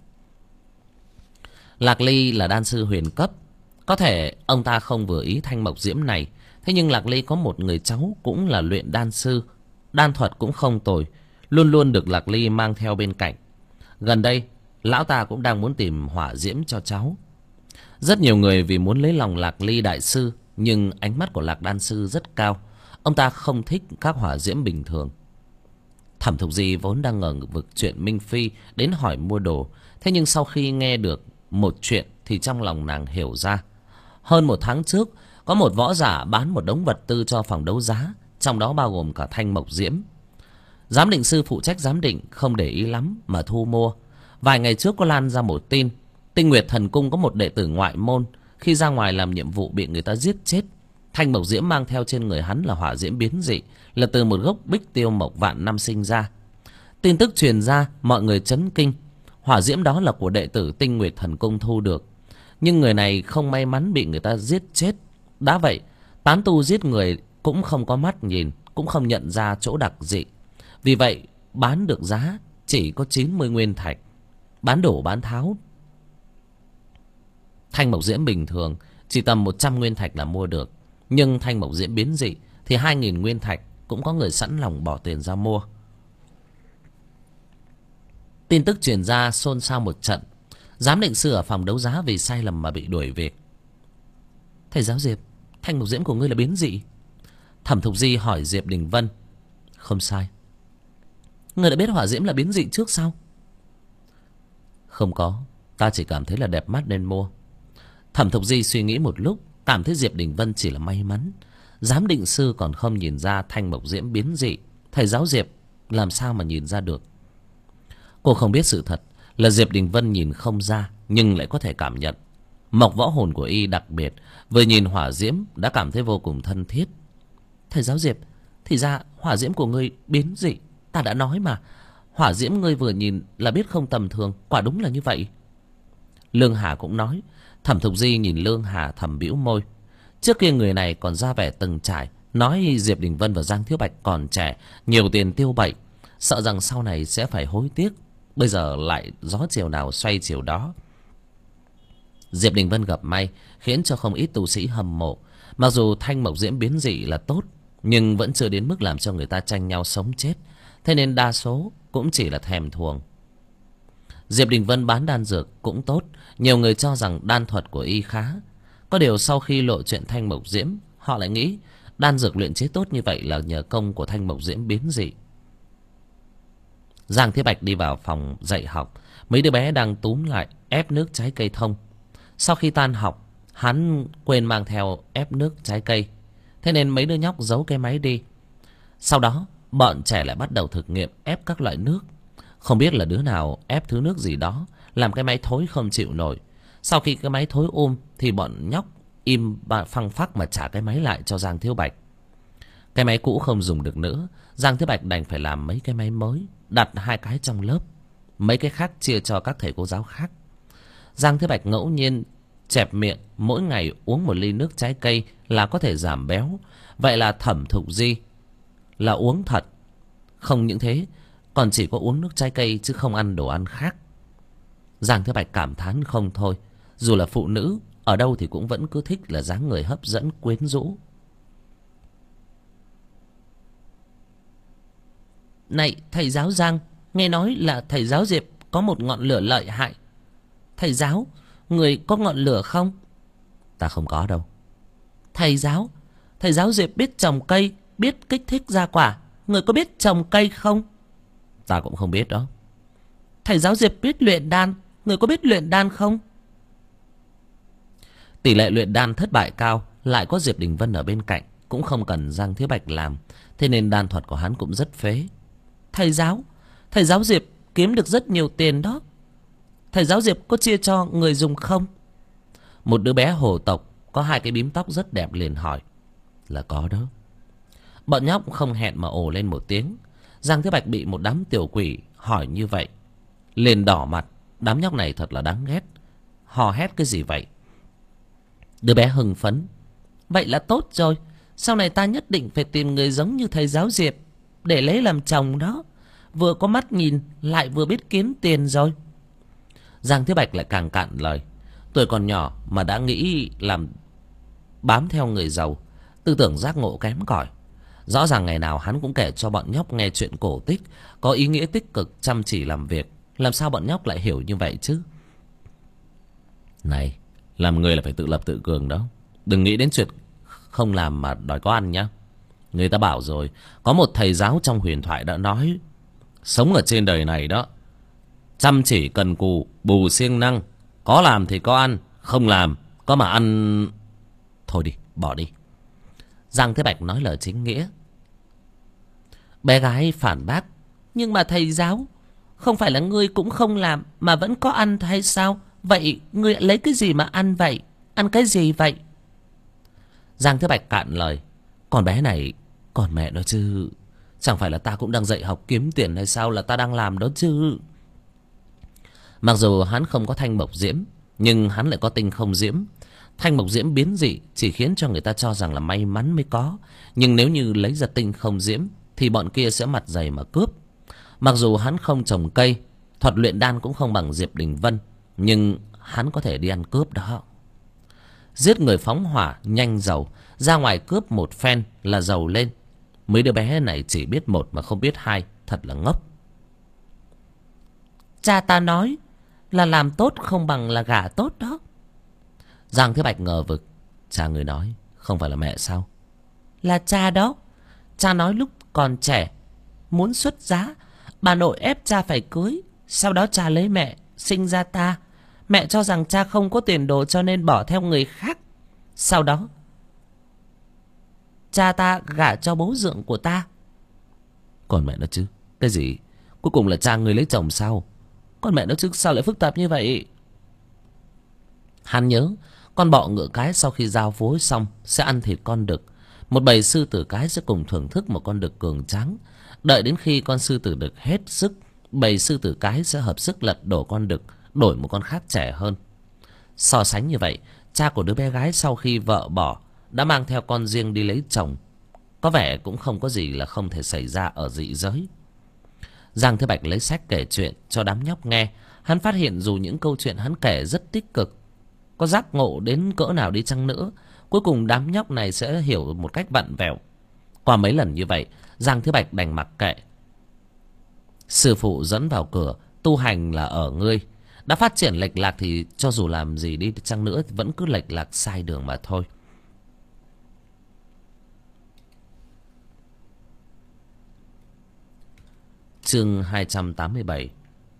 Lạc Ly là đan sư huyền cấp, có thể ông ta không vừa ý Thanh Mộc Diễm này. Thế nhưng Lạc Ly có một người cháu cũng là luyện đan sư, đan thuật cũng không tồi, luôn luôn được Lạc Ly mang theo bên cạnh. Gần đây lão ta cũng đang muốn tìm hỏa diễm cho cháu. Rất nhiều người vì muốn lấy lòng Lạc Ly đại sư, nhưng ánh mắt của Lạc đan sư rất cao. Ông ta không thích các hỏa diễm bình thường. Thẩm Thục Di vốn đang ngờ vực chuyện Minh Phi đến hỏi mua đồ. Thế nhưng sau khi nghe được một chuyện thì trong lòng nàng hiểu ra. Hơn 1 tháng trước, có một võ giả bán một đống vật tư cho phòng đấu giá, trong đó bao gồm cả Thanh Mộc Diễm. Giám định sư phụ trách giám định không để ý lắm mà thu mua. Vài ngày trước có lan ra một tin, Tinh Nguyệt Thần Cung có một đệ tử ngoại môn khi ra ngoài làm nhiệm vụ bị người ta giết chết. Thanh Mộc Diễm mang theo trên người hắn là hỏa diễm biến dị, là từ một gốc bích tiêu mộc vạn năm sinh ra. Tin tức truyền ra, mọi người chấn kinh. Hỏa diễm đó là của đệ tử Tinh Nguyệt Thần Cung thu được, nhưng người này không may mắn bị người ta giết chết. Đã vậy, tán tu giết người cũng không có mắt nhìn, cũng không nhận ra chỗ đặc dị. Vì vậy bán được giá chỉ có 90 nguyên thạch. Bán đổ bán tháo. Thanh Mộc Diễm bình thường chỉ tầm 100 nguyên thạch là mua được, nhưng Thanh Mộc Diễm biến dị thì 2.000 nguyên thạch cũng có người sẵn lòng bỏ tiền ra mua. Tin tức truyền ra xôn xao một trận. Giám định sư ở phòng đấu giá vì sai lầm mà bị đuổi việc. Thầy giáo Diệp, Thanh Mộc Diễm của ngươi là biến dị? Thẩm Thục Di hỏi Diệp Đình Vân. Không sai. Ngươi đã biết hỏa diễm là biến dị trước sao? Không có, ta chỉ cảm thấy là đẹp mắt nên mua. Thẩm Thục Di suy nghĩ một lúc, cảm thấy Diệp Đình Vân chỉ là may mắn. Giám định sư còn không nhìn ra Thanh Mộc Diễm biến dị, thầy giáo Diệp làm sao mà nhìn ra được? Cô không biết sự thật là Diệp Đình Vân nhìn không ra, nhưng lại có thể cảm nhận. Mộc võ hồn của y đặc biệt, vừa nhìn hỏa diễm đã cảm thấy vô cùng thân thiết. Thầy giáo Diệp, thì ra hỏa diễm của ngươi biến dị. Ta đã nói mà, hỏa diễm ngươi vừa nhìn là biết không tầm thường. Quả đúng là như vậy. Lương Hà cũng nói. Thẩm Thục Di nhìn Lương Hà thầm bĩu môi. Trước kia người này còn ra vẻ từng trải, nói Diệp Đình Vân và Giang Thiếu Bạch còn trẻ, nhiều tiền tiêu bậy, sợ rằng sau này sẽ phải hối tiếc. Bây giờ lại gió chiều nào xoay chiều đó. Diệp Đình Vân gặp may khiến cho không ít tu sĩ hâm mộ. Mặc dù Thanh Mộc Diễm biến dị là tốt, nhưng vẫn chưa đến mức làm cho người ta tranh nhau sống chết. Thế nên đa số cũng chỉ là thèm thuồng. Diệp Đình Vân bán đan dược cũng tốt, nhiều người cho rằng đan thuật của y khá. Có điều sau khi lộ chuyện Thanh Mộc Diễm, họ lại nghĩ đan dược luyện chế tốt như vậy là nhờ công của Thanh Mộc Diễm biến dị. Giang Thế Bạch đi vào phòng dạy học. Mấy đứa bé đang túm lại ép nước trái cây thông. Sau khi tan học, hắn quên mang theo ép nước trái cây, thế nên mấy đứa nhóc giấu cái máy đi. Sau đó bọn trẻ lại bắt đầu thực nghiệm ép các loại nước. Không biết là đứa nào ép thứ nước gì đó, làm cái máy thối không chịu nổi. Sau khi cái máy thối thì bọn nhóc im phăng phắc mà trả cái máy lại cho Giang Thiếu Bạch. Cái máy cũ không dùng được nữa, Giang Thiếu Bạch đành phải làm mấy cái máy mới, đặt 2 cái trong lớp, mấy cái khác chia cho các thầy cô giáo khác. Giang Thiếu Bạch ngẫu nhiên chẹp miệng mỗi ngày uống 1 ly nước trái cây là có thể giảm béo. Vậy là Thẩm Thục Di là uống thật. Không những thế, còn chỉ có uống nước trái cây chứ không ăn đồ ăn khác. Giang Thiếu Bạch cảm thán không thôi. Dù là phụ nữ, ở đâu thì cũng vẫn cứ thích là dáng người hấp dẫn quyến rũ. Này thầy giáo Giang, nghe nói là thầy giáo Diệp có một ngọn lửa lợi hại. Thầy giáo, người có ngọn lửa không? Ta không có đâu. Thầy giáo Diệp biết trồng cây, biết kích thích ra quả. Người có biết trồng cây không? Ta cũng không biết đó. Thầy giáo Diệp biết luyện đan, người có biết luyện đan không? Tỷ lệ luyện đan thất bại cao, lại có Diệp Đình Vân ở bên cạnh, cũng không cần Giang Thiếu Bạch làm, thế nên đan thuật của hắn cũng rất phế. Thầy giáo Diệp kiếm được rất nhiều tiền đó. Thầy giáo Diệp có chia cho người dùng không? Một đứa bé hồ tộc có 2 cái bím tóc rất đẹp liền hỏi. Là có đó. Bọn nhóc không hẹn mà ồ lên một tiếng. Giang Thiếu Bạch bị một đám tiểu quỷ hỏi như vậy liền đỏ mặt. Đám nhóc này thật là đáng ghét. Hò hét cái gì vậy? Đứa bé hưng phấn. Vậy là tốt rồi. Sau này ta nhất định phải tìm người giống như thầy giáo Diệp để lấy làm chồng đó. vừa có mắt nhìn lại vừa biết kiếm tiền rồi. Giang Thế Bạch lại càng cạn lời. Tuổi còn nhỏ mà đã nghĩ làm bám theo người giàu, tư tưởng giác ngộ kém cỏi. Rõ ràng ngày nào hắn cũng kể cho bọn nhóc nghe chuyện cổ tích có ý nghĩa tích cực, chăm chỉ làm việc. Làm sao bọn nhóc lại hiểu như vậy chứ? Này, làm người là phải tự lập tự cường đó. Đừng nghĩ đến chuyện không làm mà đòi có ăn nhá. Người ta bảo rồi, có một thầy giáo trong huyền thoại đã nói, sống ở trên đời này đó, chăm chỉ cần cù bù siêng năng, có làm thì có ăn, không làm có mà ăn. Thôi đi, bỏ đi. Giang Thế Bạch nói lời chính nghĩa. Bé gái phản bác. Nhưng mà thầy giáo, không phải là ngươi cũng không làm mà vẫn có ăn hay sao? Vậy ngươi lấy cái gì mà ăn vậy? Ăn cái gì vậy? Giang Thế Bạch cạn lời. Con bé này, còn mẹ nó chứ. Chẳng phải là ta cũng đang dạy học kiếm tiền hay sao, là ta đang làm đó chứ. Mặc dù hắn không có thanh mộc diễm, nhưng hắn lại có tinh không diễm. Thanh mộc diễm biến dị chỉ khiến cho người ta cho rằng là may mắn mới có. Nhưng nếu như lấy ra tinh không diễm thì bọn kia sẽ mặt dày mà cướp. Mặc dù hắn không trồng cây, thuật luyện đan cũng không bằng Diệp Đình Vân, nhưng hắn có thể đi ăn cướp đó. Giết người phóng hỏa nhanh giàu, ra ngoài cướp một phen là giàu lên. Mấy đứa bé này chỉ biết một mà không biết hai, thật là ngốc. Cha ta nói là làm tốt không bằng là gả tốt đó. Giang Thế Bạch ngờ vực. Cha người nói, không phải là mẹ sao? Là cha đó. Cha nói lúc còn trẻ muốn xuất giá, bà nội ép cha phải cưới. Sau đó cha lấy mẹ, sinh ra ta. Mẹ cho rằng cha không có tiền đồ cho nên bỏ theo người khác. Sau đó cha ta gả cho bố dượng của ta. Còn mẹ nó chứ. Cái gì? Cuối cùng là cha người lấy chồng sao? Con mẹ nó chứ, sao lại phức tạp như vậy? Hắn nhớ con bọ ngựa cái sau khi giao phối xong sẽ ăn thịt con đực. Một bầy sư tử cái sẽ cùng thưởng thức một con đực cường tráng. Đợi đến khi con sư tử đực hết sức, bầy sư tử cái sẽ hợp sức lật đổ con đực, đổi một con khác trẻ hơn. So sánh như vậy, cha của đứa bé gái sau khi vợ bỏ đã mang theo con riêng đi lấy chồng. Có vẻ cũng không có gì là không thể xảy ra ở dị giới. Giang Thế Bạch lấy sách kể chuyện cho đám nhóc nghe. Hắn phát hiện dù những câu chuyện hắn kể rất tích cực, có giác ngộ đến cỡ nào đi chăng nữa, cuối cùng đám nhóc này sẽ hiểu một cách vặn vẹo. Qua mấy lần như vậy, Giang Thế Bạch đành mặc kệ. Sư phụ dẫn vào cửa, tu hành là ở ngươi. Đã phát triển lệch lạc thì cho dù làm gì đi chăng nữa thì vẫn cứ lệch lạc sai đường mà thôi. Chương 287.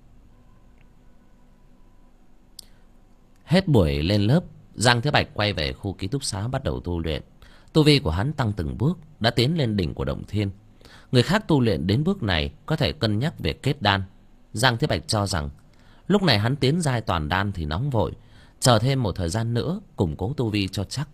Hết buổi lên lớp, Giang Thế Bạch quay về khu ký túc xá bắt đầu tu luyện. Tu vi của hắn tăng từng bước, đã tiến lên đỉnh của Động Thiên. Người khác tu luyện đến bước này có thể cân nhắc việc kết đan. Giang Thế Bạch cho rằng lúc này hắn tiến giai toàn đan thì nóng vội, chờ thêm một thời gian nữa củng cố tu vi cho chắc.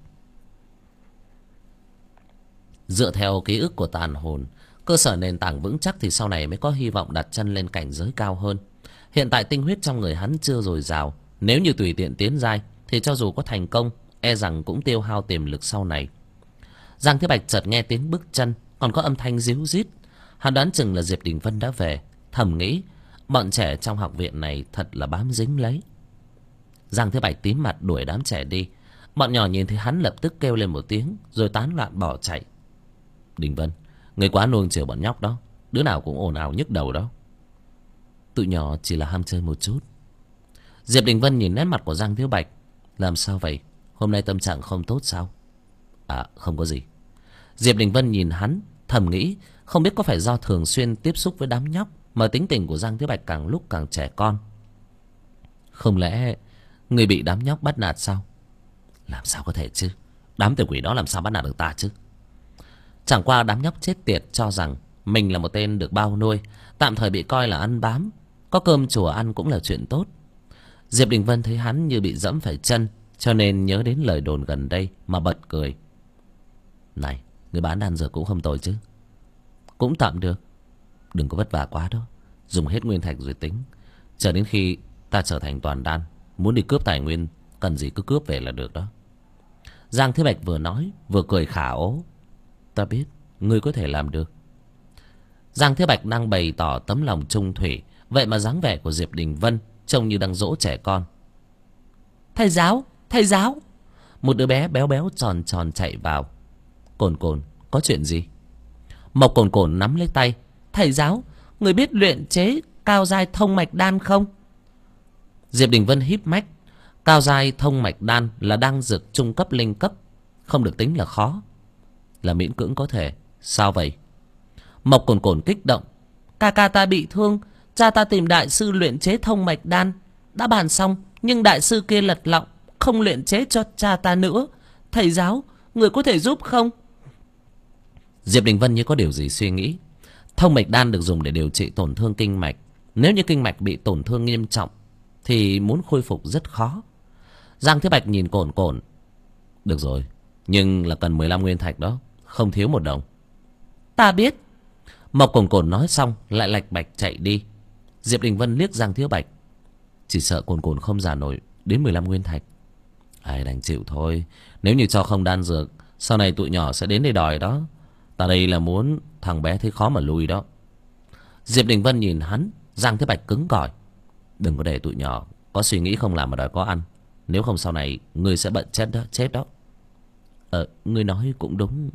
Dựa theo ký ức của tàn hồn, cơ sở nền tảng vững chắc thì sau này mới có hy vọng đặt chân lên cảnh giới cao hơn. Hiện tại tinh huyết trong người hắn chưa dồi dào, nếu như tùy tiện tiến giai thì cho dù có thành công, e rằng cũng tiêu hao tiềm lực sau này. Giang Thế Bạch chợt nghe tiếng bước chân, còn có âm thanh ríu rít. Hắn đoán chừng là Diệp Đình Vân đã về, thầm nghĩ bọn trẻ trong học viện này thật là bám dính lấy. Giang Thế Bạch tím mặt đuổi đám trẻ đi. Bọn nhỏ nhìn thấy hắn lập tức kêu lên một tiếng rồi tán loạn bỏ chạy. Đình Vân, người quá nuông chiều bọn nhóc đó, đứa nào cũng ồn ào nhức đầu đó. Tụi nhỏ chỉ là ham chơi một chút. Diệp Đình Vân nhìn nét mặt của Giang Thế Bạch. Làm sao vậy? Hôm nay tâm trạng không tốt sao? À, không có gì. Diệp Đình Vân nhìn hắn, thầm nghĩ không biết có phải do thường xuyên tiếp xúc với đám nhóc mà tính tình của Giang Thế Bạch càng lúc càng trẻ con. Không lẽ người bị đám nhóc bắt nạt sao? Làm sao có thể chứ? Đám tiểu quỷ đó làm sao bắt nạt được ta chứ? Chẳng qua đám nhóc chết tiệt cho rằng mình là một tên được bao nuôi, tạm thời bị coi là ăn bám, có cơm chùa ăn cũng là chuyện tốt. Diệp Đình Vân thấy hắn như bị dẫm phải chân, cho nên nhớ đến lời đồn gần đây mà bật cười. Này, người bán đan dược cũng không tồi chứ? Cũng tạm được. Đừng có vất vả quá đó, dùng hết nguyên thạch rồi tính. Chờ đến khi ta trở thành toàn đan, muốn đi cướp tài nguyên, cần gì cứ cướp về là được đó. Giang Thế Bạch vừa nói vừa cười khả ố. Ta biết ngươi có thể làm được. Giang Thế Bạch đang bày tỏ tấm lòng trung thủy, vậy mà dáng vẻ của Diệp Đình Vân trông như đang dỗ trẻ con. Thầy giáo, thầy giáo. Một đứa bé béo béo tròn tròn chạy vào. Cồn Cồn, có chuyện gì? Mộc Cồn Cồn nắm lấy tay. Thầy giáo, người biết luyện chế cao giai thông mạch đan không? Diệp Đình Vân híp mắt. Cao giai thông mạch đan là đan dược trung cấp linh cấp, không được tính là khó, là miễn cưỡng có thể. Sao vậy? Mộc Cồn Cồn kích động. Ca ca ta bị thương, cha ta tìm đại sư luyện chế thông mạch đan, đã bàn xong nhưng đại sư kia lật lọng, không luyện chế cho cha ta nữa. Thầy giáo, người có thể giúp không? Diệp Đình Vân như có điều gì suy nghĩ. Thông mạch đan được dùng để điều trị tổn thương kinh mạch. Nếu như kinh mạch bị tổn thương nghiêm trọng thì muốn khôi phục rất khó. Giang Thế Bạch nhìn Cồn Cồn. Được rồi, nhưng là cần 15 nguyên thạch đó, không thiếu một đồng. Ta biết. Mộc Cồn Cồn nói xong lại lạch bạch chạy đi. Diệp Đình Vân liếc Giang Thế Bạch. Chỉ sợ Cồn Cồn không giả nổi đến 15 nguyên thạch. Ai đành chịu thôi. Nếu như cho không đan dược, sau này tụi nhỏ sẽ đến đây đòi đó. Ta đây là muốn thằng bé thấy khó mà lui đó. Diệp Đình Vân nhìn hắn. Giang Thế Bạch cứng cỏi. Đừng có để tụi nhỏ có suy nghĩ không làm mà đòi có ăn. Nếu không sau này ngươi sẽ bận chết đó. Ngươi nói cũng đúng.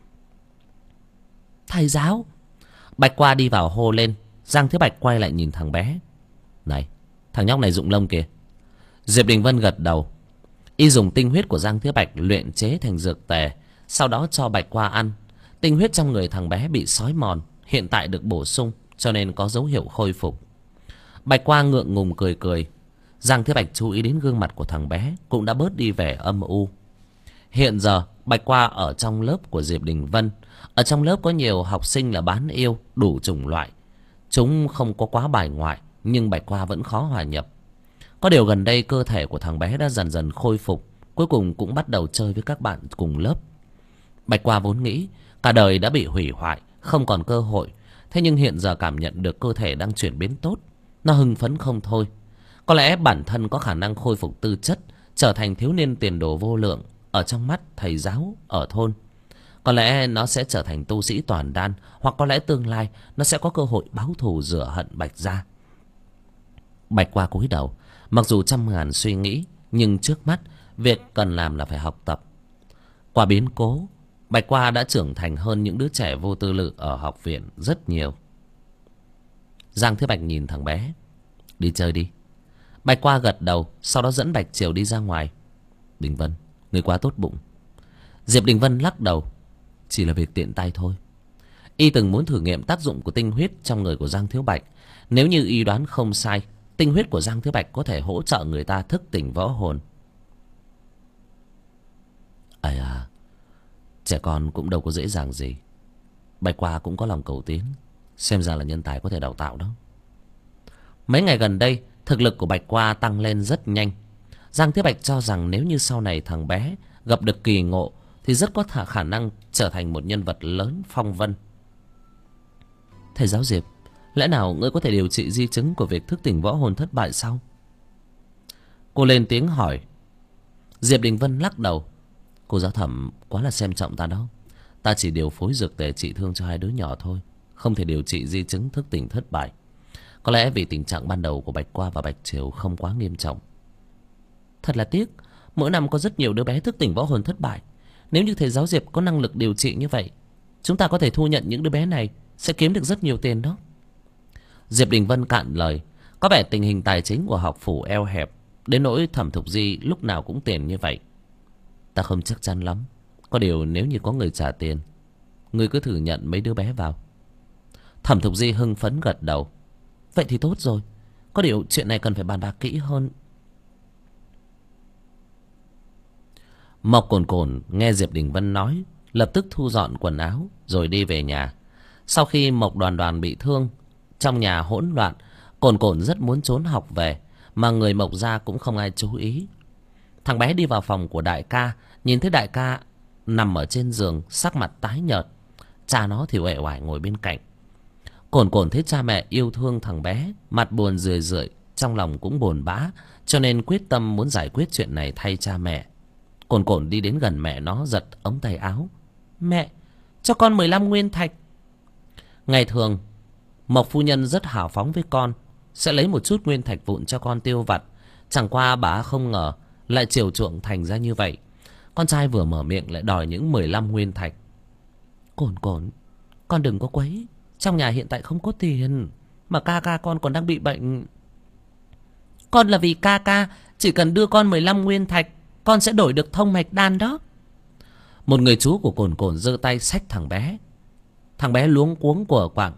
Thầy giáo. Bạch Qua đi vào hô lên. Giang Thế Bạch quay lại nhìn thằng bé. Này, thằng nhóc này rụng lông kìa. Diệp Đình Vân gật đầu. Y dùng tinh huyết của Giang Thế Bạch luyện chế thành dược tề, sau đó cho Bạch Qua ăn. Tinh huyết trong người thằng bé bị xói mòn, hiện tại được bổ sung, cho nên có dấu hiệu khôi phục. Bạch Qua ngượng ngùng cười cười. Giang Thế Bạch chú ý đến gương mặt của thằng bé cũng đã bớt đi vẻ âm u. Hiện giờ Bạch Qua ở trong lớp của Diệp Đình Vân. Ở trong lớp có nhiều học sinh là bán yêu, đủ chủng loại. Chúng không có quá bài ngoại, nhưng Bạch Qua vẫn khó hòa nhập. Có điều gần đây cơ thể của thằng bé đã dần dần khôi phục, cuối cùng cũng bắt đầu chơi với các bạn cùng lớp. Bạch Qua vốn nghĩ cả đời đã bị hủy hoại, không còn cơ hội. Thế nhưng hiện giờ cảm nhận được cơ thể đang chuyển biến tốt, nó hưng phấn không thôi. Có lẽ bản thân có khả năng khôi phục tư chất, trở thành thiếu niên tiền đồ vô lượng ở trong mắt thầy giáo ở thôn. Có lẽ nó sẽ trở thành tu sĩ toàn đan, hoặc có lẽ tương lai nó sẽ có cơ hội báo thù rửa hận Bạch gia. Bạch Qua cúi đầu, mặc dù trăm ngàn suy nghĩ, nhưng trước mắt việc cần làm là phải học tập. Qua biến cố, Bạch Qua đã trưởng thành hơn những đứa trẻ vô tư lự ở học viện rất nhiều. Giang Thế Bạch nhìn thằng bé. Đi chơi đi. Bạch Qua gật đầu, sau đó dẫn Bạch Triều đi ra ngoài. Đình Vân, người quá tốt bụng. Diệp Đình Vân lắc đầu. Chỉ là việc tiện tay thôi. Y từng muốn thử nghiệm tác dụng của tinh huyết trong người của Giang Thiếu Bạch. Nếu như y đoán không sai, tinh huyết của Giang Thiếu Bạch có thể hỗ trợ người ta thức tỉnh võ hồn. Ai à, trẻ con cũng đâu có dễ dàng gì. Bạch Qua cũng có lòng cầu tiến, xem ra là nhân tài có thể đào tạo đó. Mấy ngày gần đây, thực lực của Bạch Qua tăng lên rất nhanh. Giang Thế Bạch cho rằng nếu như sau này thằng bé gặp được kỳ ngộ thì rất có khả năng trở thành một nhân vật lớn phong vân. Thầy giáo Diệp, lẽ nào ngươi có thể điều trị di chứng của việc thức tỉnh võ hồn thất bại sao? Cô lên tiếng hỏi. Diệp Đình Vân lắc đầu. Cô giáo Thẩm quá là xem trọng ta đó. Ta chỉ điều phối dược tề trị thương cho hai đứa nhỏ thôi, không thể điều trị di chứng thức tỉnh thất bại. Có lẽ vì tình trạng ban đầu của Bạch Qua và Bạch Triều không quá nghiêm trọng. Thật là tiếc, mỗi năm có rất nhiều đứa bé thức tỉnh võ hồn thất bại. Nếu như thầy giáo Diệp có năng lực điều trị như vậy, chúng ta có thể thu nhận những đứa bé này, sẽ kiếm được rất nhiều tiền đó. Diệp Đình Vân cạn lời. Có vẻ tình hình tài chính của học phủ eo hẹp, đến nỗi Thẩm Thục Di lúc nào cũng tiền như vậy. Ta không chắc chắn lắm. Có điều nếu như có người trả tiền, ngươi cứ thử nhận mấy đứa bé vào. Thẩm Thục Di hưng phấn gật đầu. Vậy thì tốt rồi. Có điều chuyện này cần phải bàn bạc kỹ hơn. Mộc Cồn Cồn nghe Diệp Đình Vân nói, lập tức thu dọn quần áo rồi đi về nhà. Sau khi Mộc Đoàn Đoàn bị thương, trong nhà hỗn loạn, Cồn Cồn rất muốn trốn học về, mà người Mộc gia cũng không ai chú ý. Thằng bé đi vào phòng của đại ca, nhìn thấy đại ca nằm ở trên giường, sắc mặt tái nhợt. Cha nó thì uể oải ngồi bên cạnh. Cồn Cồn thấy cha mẹ yêu thương thằng bé, mặt buồn rười rượi, trong lòng cũng buồn bã, cho nên quyết tâm muốn giải quyết chuyện này thay cha mẹ. Cồn Cồn đi đến gần mẹ nó, giật ống tay áo. Mẹ, cho con 15 nguyên thạch. Ngày thường Mộc phu nhân rất hào phóng với con, sẽ lấy một chút nguyên thạch vụn cho con tiêu vặt. Chẳng qua bà không ngờ lại chiều chuộng thành ra như vậy. Con trai vừa mở miệng lại đòi những 15 nguyên thạch. Cồn cồn, con đừng có quấy. Trong nhà hiện tại không có tiền, mà ca ca con còn đang bị bệnh. Con là vì ca ca, chỉ cần đưa con 15 nguyên thạch, con sẽ đổi được thông mạch đan đó. Một người chú của Cồn cồn giơ tay xách thằng bé. Thằng bé luống cuống của quạng.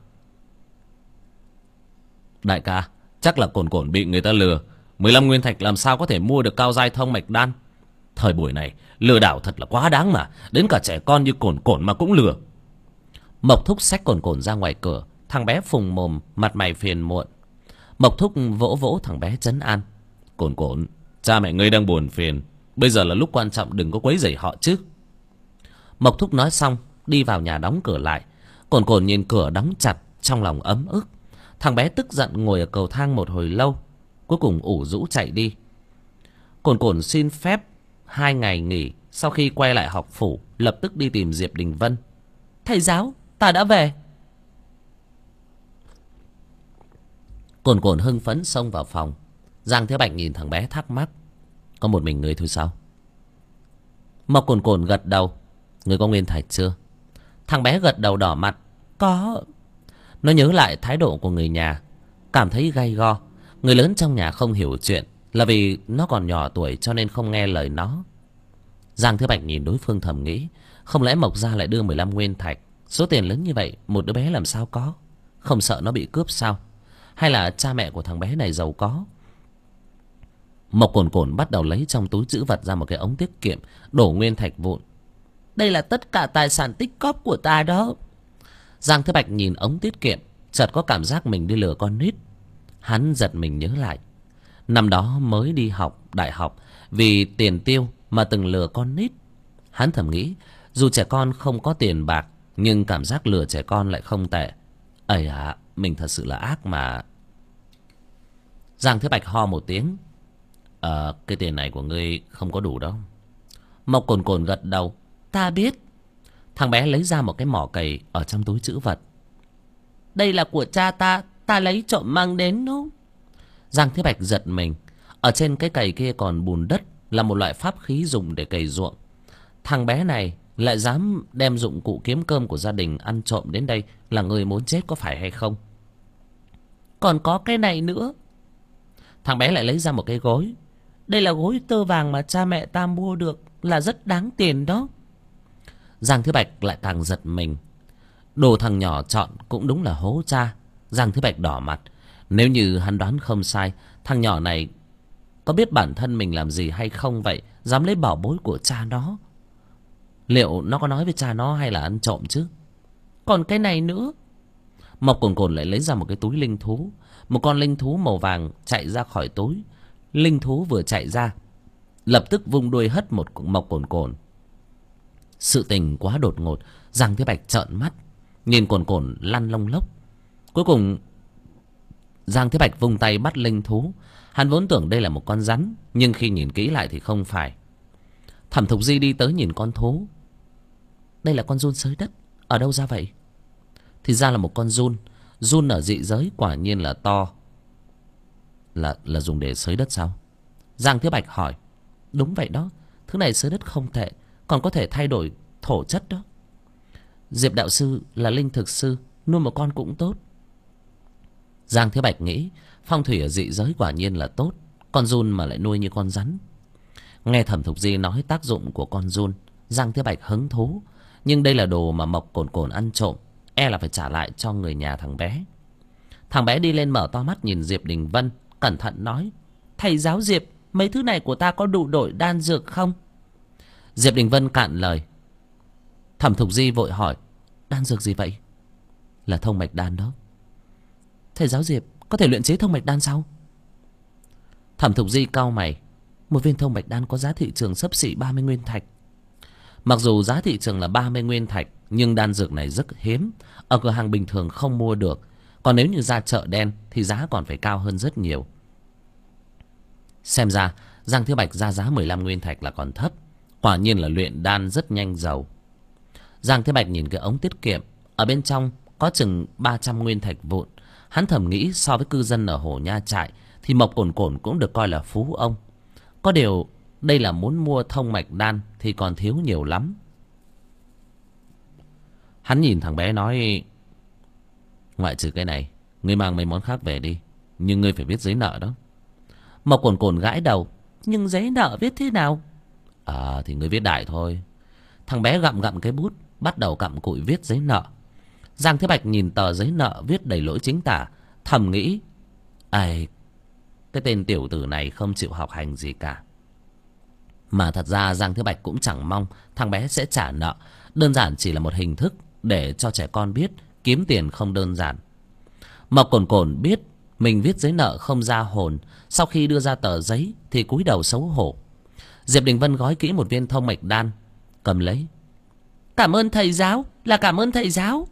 Đại ca, chắc là Cồn cồn bị người ta lừa. 15 nguyên thạch làm sao có thể mua được cao giai thông mạch đan. Thời buổi này lừa đảo thật là quá đáng mà. Đến cả trẻ con như Cồn cồn mà cũng lừa. Mộc thúc xách Cồn cồn ra ngoài cửa. Thằng bé phùng mồm, mặt mày phiền muộn. Mộc thúc vỗ vỗ thằng bé trấn an. Cồn cồn, cha mẹ ngươi đang buồn phiền, bây giờ là lúc quan trọng, đừng có quấy rầy họ chứ. Mộc thúc nói xong đi vào nhà đóng cửa lại. Cồn cồn nhìn cửa đóng chặt, trong lòng ấm ức. Thằng bé tức giận ngồi ở cầu thang một hồi lâu, cuối cùng ủ rũ chạy đi. Cồn cồn xin phép 2 ngày nghỉ. Sau khi quay lại học phủ, lập tức đi tìm Diệp Đình Vân. Thầy giáo, ta đã về. Cồn cồn hưng phấn xông vào phòng. Giang Thế Bạch nhìn thằng bé thắc mắc. Có một mình ngươi thôi sao? Mộc Cồn cồn gật đầu. Ngươi có nguyên thạch chưa? Thằng bé gật đầu đỏ mặt. Có. Nó nhớ lại thái độ của người nhà, cảm thấy gay go. Người lớn trong nhà không hiểu chuyện là vì nó còn nhỏ tuổi cho nên không nghe lời nó. Giang Thế Bạch nhìn đối phương thầm nghĩ, không lẽ Mộc gia lại đưa 15 nguyên thạch? Số tiền lớn như vậy một đứa bé làm sao có? Không sợ nó bị cướp sao? Hay là cha mẹ của thằng bé này giàu có? Mộc Cồn cồn bắt đầu lấy trong túi trữ vật ra một cái ống tiết kiệm, đổ nguyên thạch vụn. Đây là tất cả tài sản tích cóp của ta đó. Giang Thế Bạch nhìn ống tiết kiệm, chợt có cảm giác mình đi lừa con nít. Hắn giật mình nhớ lại, năm đó mới đi học đại học, vì tiền tiêu mà từng lừa con nít. Hắn thầm nghĩ, dù trẻ con không có tiền bạc, nhưng cảm giác lừa trẻ con lại không tệ. Ây à, mình thật sự là ác mà. Giang Thế Bạch ho một tiếng. Cái tiền này của ngươi không có đủ đâu. Mộc Cồn cồn gật đầu. Ta biết. Thằng bé lấy ra một cái mỏ cày ở trong túi trữ vật. Đây là của cha ta, ta lấy trộm mang đến đó. Giang Thế Bạch giật mình. Ở trên cái cày kia còn bùn đất, là một loại pháp khí dùng để cày ruộng. Thằng bé này lại dám đem dụng cụ kiếm cơm của gia đình ăn trộm đến đây, là người muốn chết có phải hay không? Còn có cái này nữa. Thằng bé lại lấy ra một cái gối. Đây là gối tơ vàng mà cha mẹ ta mua được, là rất đáng tiền đó. Giang Thế Bạch lại càng giật mình. Đồ thằng nhỏ chọn cũng đúng là hố cha. Giang Thế Bạch đỏ mặt. Nếu như hắn đoán không sai, thằng nhỏ này có biết bản thân mình làm gì hay không vậy? Dám lấy bảo bối của cha nó. Liệu nó có nói với cha nó hay là ăn trộm chứ? Còn cái này nữa. Mộc Cồn cồn lại lấy ra một cái túi linh thú. Một con linh thú màu vàng chạy ra khỏi túi. Linh thú vừa chạy ra, lập tức vung đuôi hất một Mộc Cồn cồn. Sự tình quá đột ngột. Giang Thế Bạch trợn mắt, nhìn Cồn cồn lăn lông lốc. Cuối cùng Giang Thế Bạch vung tay bắt linh thú. Hắn vốn tưởng đây là một con rắn, nhưng khi nhìn kỹ lại thì không phải. Thẩm Thục Di đi tới nhìn con thú. Đây là con giun sới đất, ở đâu ra vậy? Thì ra là một con giun. Giun ở dị giới quả nhiên là to. Là dùng để xới đất sao? Giang Thế Bạch hỏi. Đúng vậy đó, thứ này xới đất không tệ, còn có thể thay đổi thổ chất đó. Diệp đạo sư là linh thực sư, nuôi một con cũng tốt. Giang Thế Bạch nghĩ, phong thủy ở dị giới quả nhiên là tốt. Con giun mà lại nuôi như con rắn. Nghe Thẩm Thục Di nói tác dụng của con giun, Giang Thế Bạch hứng thú. Nhưng đây là đồ mà Mộc Cồn cồn ăn trộm, e là phải trả lại cho người nhà thằng bé. Thằng bé đi lên mở to mắt nhìn Diệp Đình Vân, cẩn thận nói. Thầy giáo Diệp, mấy thứ này của ta có đủ đổi đan dược không? Diệp Đình Vân cạn lời. Thẩm Thục Di vội hỏi. Đan dược gì vậy? Là thông mạch đan đó. Thầy giáo Diệp, có thể luyện chế thông mạch đan sao? Thẩm Thục Di cau mày. Một viên thông mạch đan có giá thị trường xấp xỉ 30 nguyên thạch. Mặc dù giá thị trường là 30 nguyên thạch, nhưng đan dược này rất hiếm, ở cửa hàng bình thường không mua được. Còn nếu như ra chợ đen thì giá còn phải cao hơn rất nhiều. Xem ra Giang Thế Bạch ra giá 15 nguyên thạch là còn thấp. Quả nhiên là luyện đan rất nhanh giàu. Giang Thế Bạch nhìn cái ống tiết kiệm, ở bên trong có chừng 300 nguyên thạch vụn. Hắn thầm nghĩ so với cư dân ở Hồ Nha Trại thì Mộc Cồn Cồn cũng được coi là phú ông. Có điều đây là muốn mua thông mạch đan thì còn thiếu nhiều lắm. Hắn nhìn thằng bé nói: ngoại trừ cái này, ngươi mang mấy món khác về đi, nhưng ngươi phải viết giấy nợ đó. Mộc Cồn Cồn gãi đầu: nhưng giấy nợ viết thế nào? Thì ngươi viết đại thôi. Thằng bé gặm gặm cái bút, bắt đầu cặm cụi viết giấy nợ. Giang Thế Bạch nhìn tờ giấy nợ viết đầy lỗi chính tả, thầm nghĩ: ai, cái tên tiểu tử này không chịu học hành gì cả. Mà thật ra Giang Thế Bạch cũng chẳng mong thằng bé sẽ trả nợ, đơn giản chỉ là một hình thức để cho trẻ con biết kiếm tiền không đơn giản. Mộc Cồn Cồn biết mình viết giấy nợ không ra hồn, sau khi đưa ra tờ giấy thì cúi đầu xấu hổ. Diệp Đình Vân gói kỹ một viên thông mạch đan, cầm lấy: cảm ơn thầy giáo, là cảm ơn thầy giáo.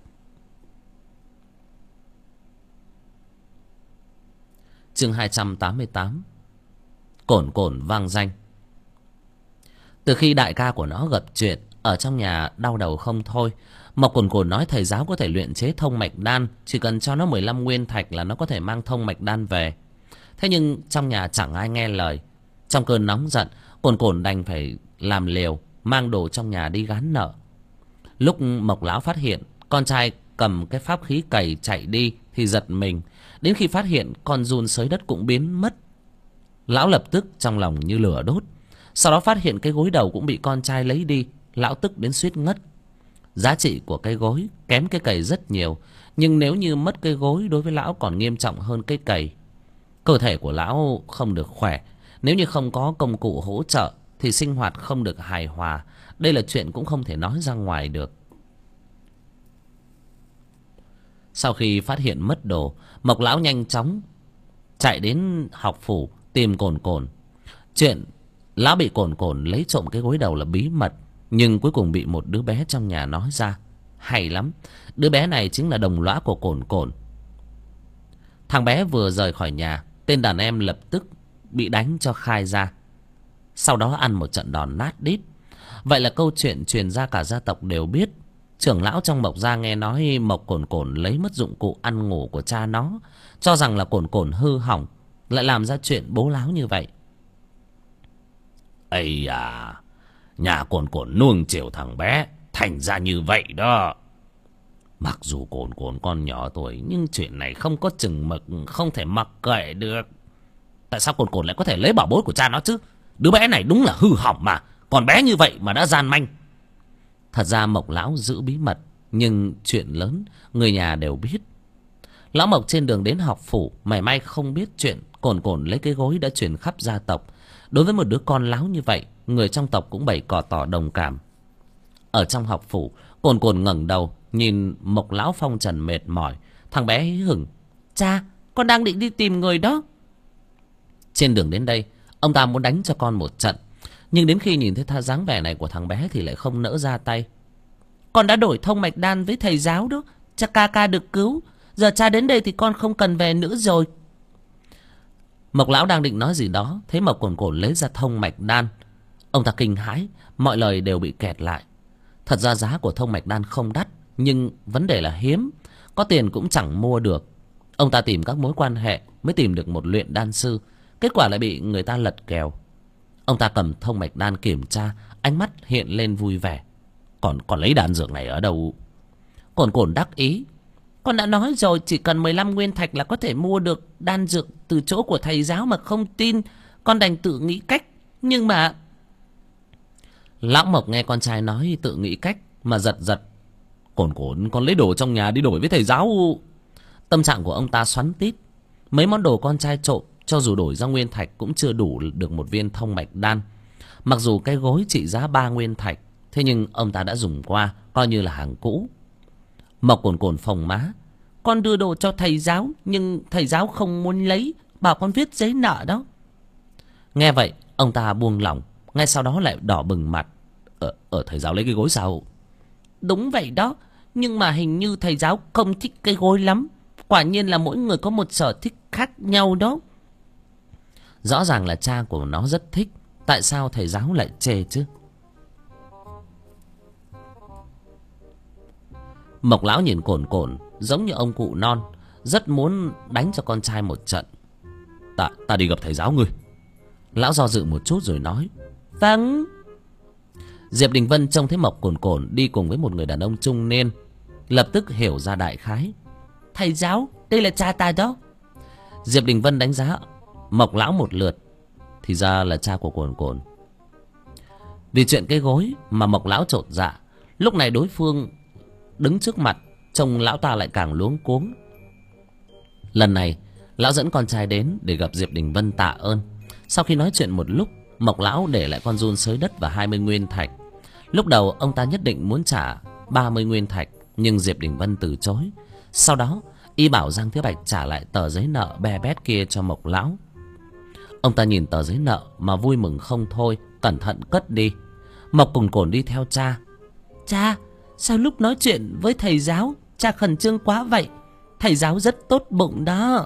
Chương 288. Cồn Cồn vang danh. Từ khi đại ca của nó gặp chuyện, ở trong nhà đau đầu không thôi. Mộc Cồn Cồn nói thầy giáo có thể luyện chế thông mạch đan, chỉ cần cho nó 15 nguyên thạch là nó có thể mang thông mạch đan về. Thế nhưng trong nhà chẳng ai nghe lời. Trong cơn nóng giận, Cồn Cồn đành phải làm liều, mang đồ trong nhà đi gán nợ. Lúc Mộc lão phát hiện con trai cầm cái pháp khí cày chạy đi thì giật mình. Đến khi phát hiện con giun xới đất cũng biến mất, lão lập tức trong lòng như lửa đốt. Sau đó phát hiện cái gối đầu cũng bị con trai lấy đi, lão tức đến suýt ngất. Giá trị của cái gối kém cái cày rất nhiều, nhưng nếu như mất cái gối đối với lão còn nghiêm trọng hơn cái cày. Cơ thể của lão không được khỏe, nếu như không có công cụ hỗ trợ thì sinh hoạt không được hài hòa. Đây là chuyện cũng không thể nói ra ngoài được. Sau khi phát hiện mất đồ, Mộc lão nhanh chóng chạy đến học phủ tìm Cồn Cồn. Chuyện lão bị Cồn Cồn lấy trộm cái gối đầu là bí mật, nhưng cuối cùng bị một đứa bé trong nhà nói ra. Hay lắm, đứa bé này chính là đồng lõa của Cồn Cồn. Thằng bé vừa rời khỏi nhà, tên đàn em lập tức bị đánh cho khai ra, sau đó ăn một trận đòn nát đít. Vậy là câu chuyện truyền ra cả gia tộc đều biết. Trưởng lão trong Mộc gia nghe nói Mộc Cồn Cồn lấy mất dụng cụ ăn ngủ của cha nó, cho rằng là Cồn Cồn hư hỏng, lại làm ra chuyện bố láo như vậy. Ây à, nhà Cồn Cồn nuông chiều thằng bé thành ra như vậy đó. Mặc dù Cồn Cồn con nhỏ tuổi, nhưng chuyện này không có chừng mực, không thể mặc kệ được. Tại sao Cồn Cồn lại có thể lấy bảo bối của cha nó chứ? Đứa bé này đúng là hư hỏng mà, còn bé như vậy mà đã gian manh. Thật ra Mộc lão giữ bí mật, nhưng chuyện lớn người nhà đều biết. Lão Mộc trên đường đến học phủ mảy may không biết chuyện Cồn Cồn lấy cái gối đã truyền khắp gia tộc. Đối với một đứa con láo như vậy, người trong tộc cũng bày cò tỏ đồng cảm. Ở trong học phủ, Cồn Cồn ngẩng đầu nhìn Mộc lão phong trần mệt mỏi. Thằng bé hí hửng: cha, con đang định đi tìm người đó. Trên đường đến đây, ông ta muốn đánh cho con một trận, nhưng đến khi nhìn thấy dáng vẻ này của thằng bé thì lại không nỡ ra tay. Con đã đổi thông mạch đan với thầy giáo đó, cha ca được cứu. Giờ cha đến đây thì con không cần về nữa rồi. Mộc lão đang định nói gì đó, thấy Mộc Cồn Cồn lấy ra thông mạch đan. Ông ta kinh hãi, mọi lời đều bị kẹt lại. Thật ra giá của thông mạch đan không đắt, nhưng vấn đề là hiếm, có tiền cũng chẳng mua được. Ông ta tìm các mối quan hệ mới tìm được một luyện đan sư, kết quả lại bị người ta lật kèo. Ông ta cầm thông mạch đan kiểm tra, ánh mắt hiện lên vui vẻ. Còn lấy đan dược này ở đâu? Cồn Cồn đắc ý: con đã nói rồi, chỉ cần 15 nguyên thạch là có thể mua được đan dược từ chỗ của thầy giáo, mà không tin con đành tự nghĩ cách. Nhưng mà... Lão Mộc nghe con trai nói tự nghĩ cách mà giật giật: Cồn Cồn, con lấy đồ trong nhà đi đổi với thầy giáo. Tâm trạng của ông ta xoắn tít. Mấy món đồ con trai trộm, cho dù đổi ra nguyên thạch cũng chưa đủ được một viên thông mạch đan. Mặc dù cái gối trị giá 3 nguyên thạch, thế nhưng ông ta đã dùng qua, coi như là hàng cũ. Mộc Cồn Cồn phồng má: con đưa đồ cho thầy giáo, nhưng thầy giáo không muốn lấy, bảo con viết giấy nợ đó. Nghe vậy, ông ta buông lỏng, ngay sau đó lại đỏ bừng mặt. Thầy giáo lấy cái gối sao? Đúng vậy đó, nhưng mà hình như thầy giáo không thích cái gối lắm. Quả nhiên là mỗi người có một sở thích khác nhau đó. Rõ ràng là cha của nó rất thích, tại sao thầy giáo lại chê chứ? Mộc lão nhìn Cồn Cồn giống như ông cụ non, rất muốn đánh cho con trai một trận. Ta đi gặp thầy giáo ngươi. Lão do dự một chút rồi nói. Vâng. Diệp Đình Vân trông thấy Mộc Cồn Cồn đi cùng với một người đàn ông trung niên, lập tức hiểu ra đại khái. Thầy giáo, đây là cha ta đó. Diệp Đình Vân đánh giá Mộc lão một lượt, thì ra là cha của Cồn Cồn. Vì chuyện cái gối mà Mộc lão chột dạ. Lúc này đối phương đứng trước mặt, trông lão ta lại càng luống cuống. Lần này lão dẫn con trai đến để gặp Diệp Đình Vân tạ ơn. Sau khi nói chuyện một lúc, Mộc lão để lại con giun xới đất và 20 nguyên thạch. Lúc đầu ông ta nhất định muốn trả 30 nguyên thạch, nhưng Diệp Đình Vân từ chối. Sau đó y bảo Giang Thiếu Bạch trả lại tờ giấy nợ be bét kia cho Mộc lão. Ông ta nhìn tờ giấy nợ mà vui mừng không thôi, cẩn thận cất đi. Mộc Cồn Cồn đi theo cha. Cha, sao lúc nói chuyện với thầy giáo cha khẩn trương quá vậy? Thầy giáo rất tốt bụng đó.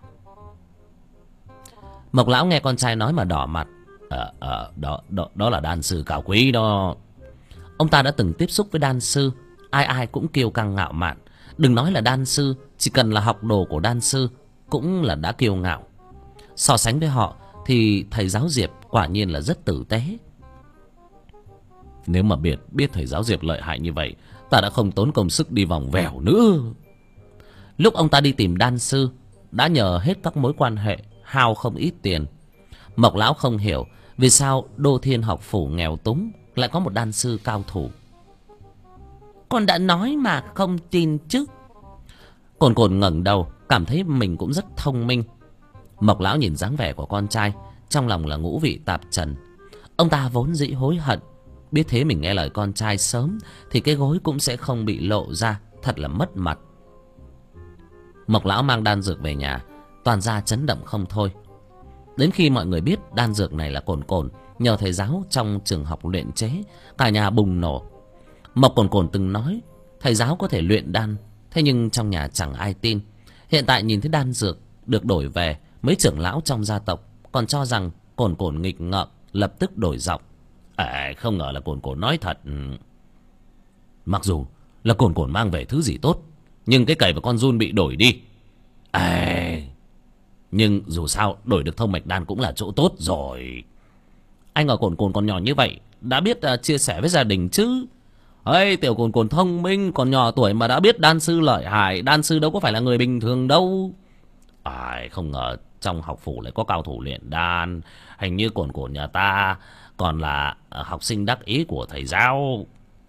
Mộc lão nghe con trai nói mà đỏ mặt. Đó là đan sư cao quý đó. Ông ta đã từng tiếp xúc với đan sư, ai ai cũng kiêu căng ngạo mạn. Đừng nói là đan sư, chỉ cần là học đồ của đan sư cũng là đã kiêu ngạo. So sánh với họ thì thầy giáo Diệp quả nhiên là rất tử tế. Nếu mà biết thầy giáo Diệp lợi hại như vậy, ta đã không tốn công sức đi vòng vèo nữa. Lúc ông ta đi tìm đan sư, đã nhờ hết các mối quan hệ, hao không ít tiền. Mộc lão không hiểu vì sao Đô Thiên học phủ nghèo túng lại có một đan sư cao thủ. Con đã nói mà không tin chứ. Cồn Cồn ngẩng đầu, cảm thấy mình cũng rất thông minh. Mộc lão nhìn dáng vẻ của con trai, trong lòng là ngũ vị tạp trần. Ông ta vốn dĩ hối hận, biết thế mình nghe lời con trai sớm thì cái gối cũng sẽ không bị lộ ra, thật là mất mặt. Mộc lão mang đan dược về nhà, toàn gia chấn động không thôi. Đến khi mọi người biết đan dược này là Cồn Cồn nhờ thầy giáo trong trường học luyện chế, cả nhà bùng nổ. Mộc Cồn Cồn từng nói thầy giáo có thể luyện đan, thế nhưng trong nhà chẳng ai tin. Hiện tại nhìn thấy đan dược được đổi về, mấy trưởng lão trong gia tộc còn cho rằng Cồn Cồn nghịch ngợm, lập tức đổi giọng. Không ngờ là Cồn Cồn nói thật. Mặc dù là Cồn Cồn mang về thứ gì tốt, nhưng cái cày và con giun bị đổi đi. Nhưng dù sao đổi được thông mạch đan cũng là chỗ tốt rồi. Anh ở Cồn Cồn còn nhỏ như vậy đã biết chia sẻ với gia đình chứ. Tiểu Cồn Cồn thông minh, còn nhỏ tuổi mà đã biết đan sư lợi hại. Đan sư đâu có phải là người bình thường đâu. Không ngờ trong học phủ lại có cao thủ luyện đan. Hình như Cồn Cồn nhà ta còn là học sinh đắc ý của thầy giáo.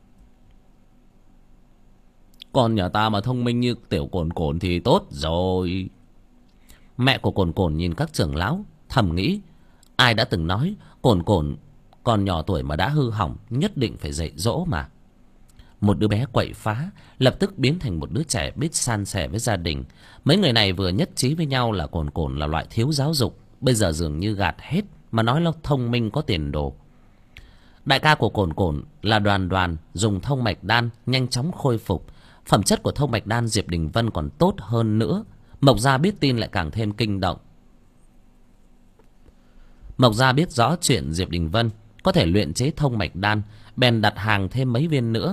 Con nhà ta mà thông minh như tiểu Cồn Cồn thì tốt rồi. Mẹ của Cồn Cồn nhìn các trưởng lão, thầm nghĩ, ai đã từng nói Cồn Cồn còn nhỏ tuổi mà đã hư hỏng, nhất định phải dạy dỗ mà. Một đứa bé quậy phá lập tức biến thành một đứa trẻ biết san sẻ với gia đình. Mấy người này vừa nhất trí với nhau là Cồn Cồn là loại thiếu giáo dục, bây giờ dường như gạt hết mà nói là thông minh có tiền đồ. Đại ca của Cồn Cồn là Đoàn Đoàn dùng thông mạch đan nhanh chóng khôi phục. Phẩm chất của thông mạch đan Diệp Đình Vân còn tốt hơn nữa. Mộc gia biết tin lại càng thêm kinh động. Mộc gia biết rõ chuyện Diệp Đình Vân có thể luyện chế thông mạch đan, bèn đặt hàng thêm mấy viên nữa.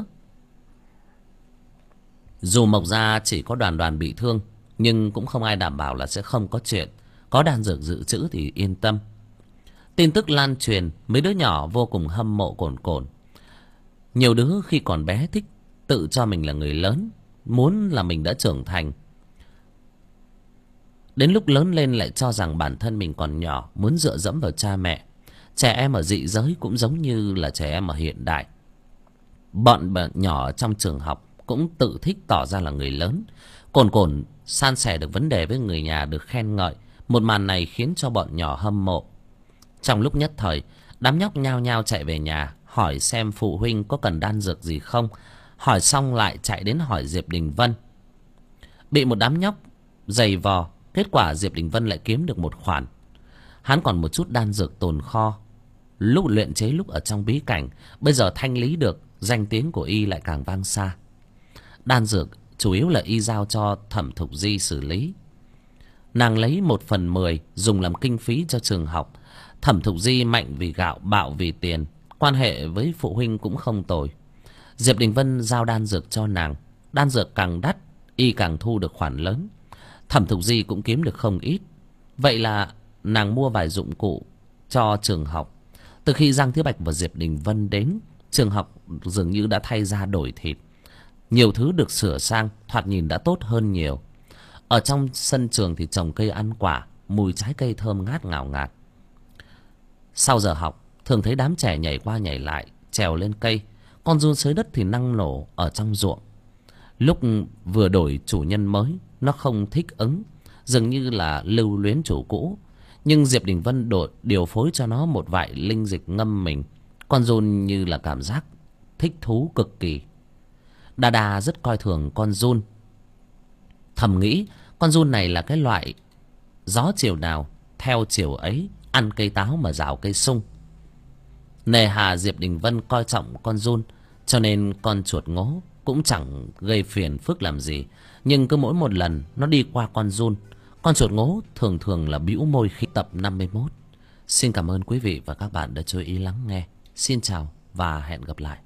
Dù Mộc gia chỉ có Đoàn Đoàn bị thương, nhưng cũng không ai đảm bảo là sẽ không có chuyện. Có đan dược dự trữ thì yên tâm. Tin tức lan truyền, mấy đứa nhỏ vô cùng hâm mộ Cồn Cồn. Nhiều đứa khi còn bé thích tự cho mình là người lớn, muốn là mình đã trưởng thành. Đến lúc lớn lên lại cho rằng bản thân mình còn nhỏ, muốn dựa dẫm vào cha mẹ. Trẻ em ở dị giới cũng giống như là trẻ em ở hiện đại. Bọn nhỏ trong trường học cũng tự thích tỏ ra là người lớn. Cồn Cồn san sẻ được vấn đề với người nhà được khen ngợi. Một màn này khiến cho bọn nhỏ hâm mộ. Trong lúc nhất thời, đám nhóc nhao nhao chạy về nhà, hỏi xem phụ huynh có cần đan dược gì không. Hỏi xong lại chạy đến hỏi Diệp Đình Vân. Bị một đám nhóc giày vò, kết quả Diệp Đình Vân lại kiếm được một khoản. Hắn còn một chút đan dược tồn kho, lúc luyện chế lúc ở trong bí cảnh, bây giờ thanh lý được, danh tiếng của y lại càng vang xa. Đan dược chủ yếu là y giao cho Thẩm Thục Di xử lý. Nàng lấy 1/10 dùng làm kinh phí cho trường học. Thẩm Thục Di mạnh vì gạo, bạo vì tiền, quan hệ với phụ huynh cũng không tồi. Diệp Đình Vân giao đan dược cho nàng. Đan dược càng đắt, y càng thu được khoản lớn. Thẩm Thục Di cũng kiếm được không ít. Vậy là nàng mua vài dụng cụ cho trường học. Từ khi Giang Thiếu Bạch và Diệp Đình Vân đến, trường học dường như đã thay da đổi thịt. Nhiều thứ được sửa sang, thoạt nhìn đã tốt hơn nhiều. Ở trong sân trường thì trồng cây ăn quả, mùi trái cây thơm ngát ngào ngạt. Sau giờ học, thường thấy đám trẻ nhảy qua nhảy lại, trèo lên cây. Con giun xới đất thì năng nổ ở trong ruộng. Lúc vừa đổi chủ nhân mới, nó không thích ứng, dường như là lưu luyến chủ cũ. Nhưng Diệp Đình Vân điều phối cho nó một vại linh dịch ngâm mình. Con giun như là cảm giác thích thú cực kỳ. Đà Đà rất coi thường con giun. Thầm nghĩ con giun này là cái loại gió chiều nào theo chiều ấy, ăn cây táo mà rào cây sung. Nề hà Diệp Đình Vân coi trọng con giun, cho nên con chuột ngố cũng chẳng gây phiền phức làm gì. Nhưng cứ mỗi một lần nó đi qua con chuột ngố thường thường là bĩu môi. Khi tập 51. Xin cảm ơn quý vị và các bạn đã chú ý lắng nghe. Xin chào và hẹn gặp lại.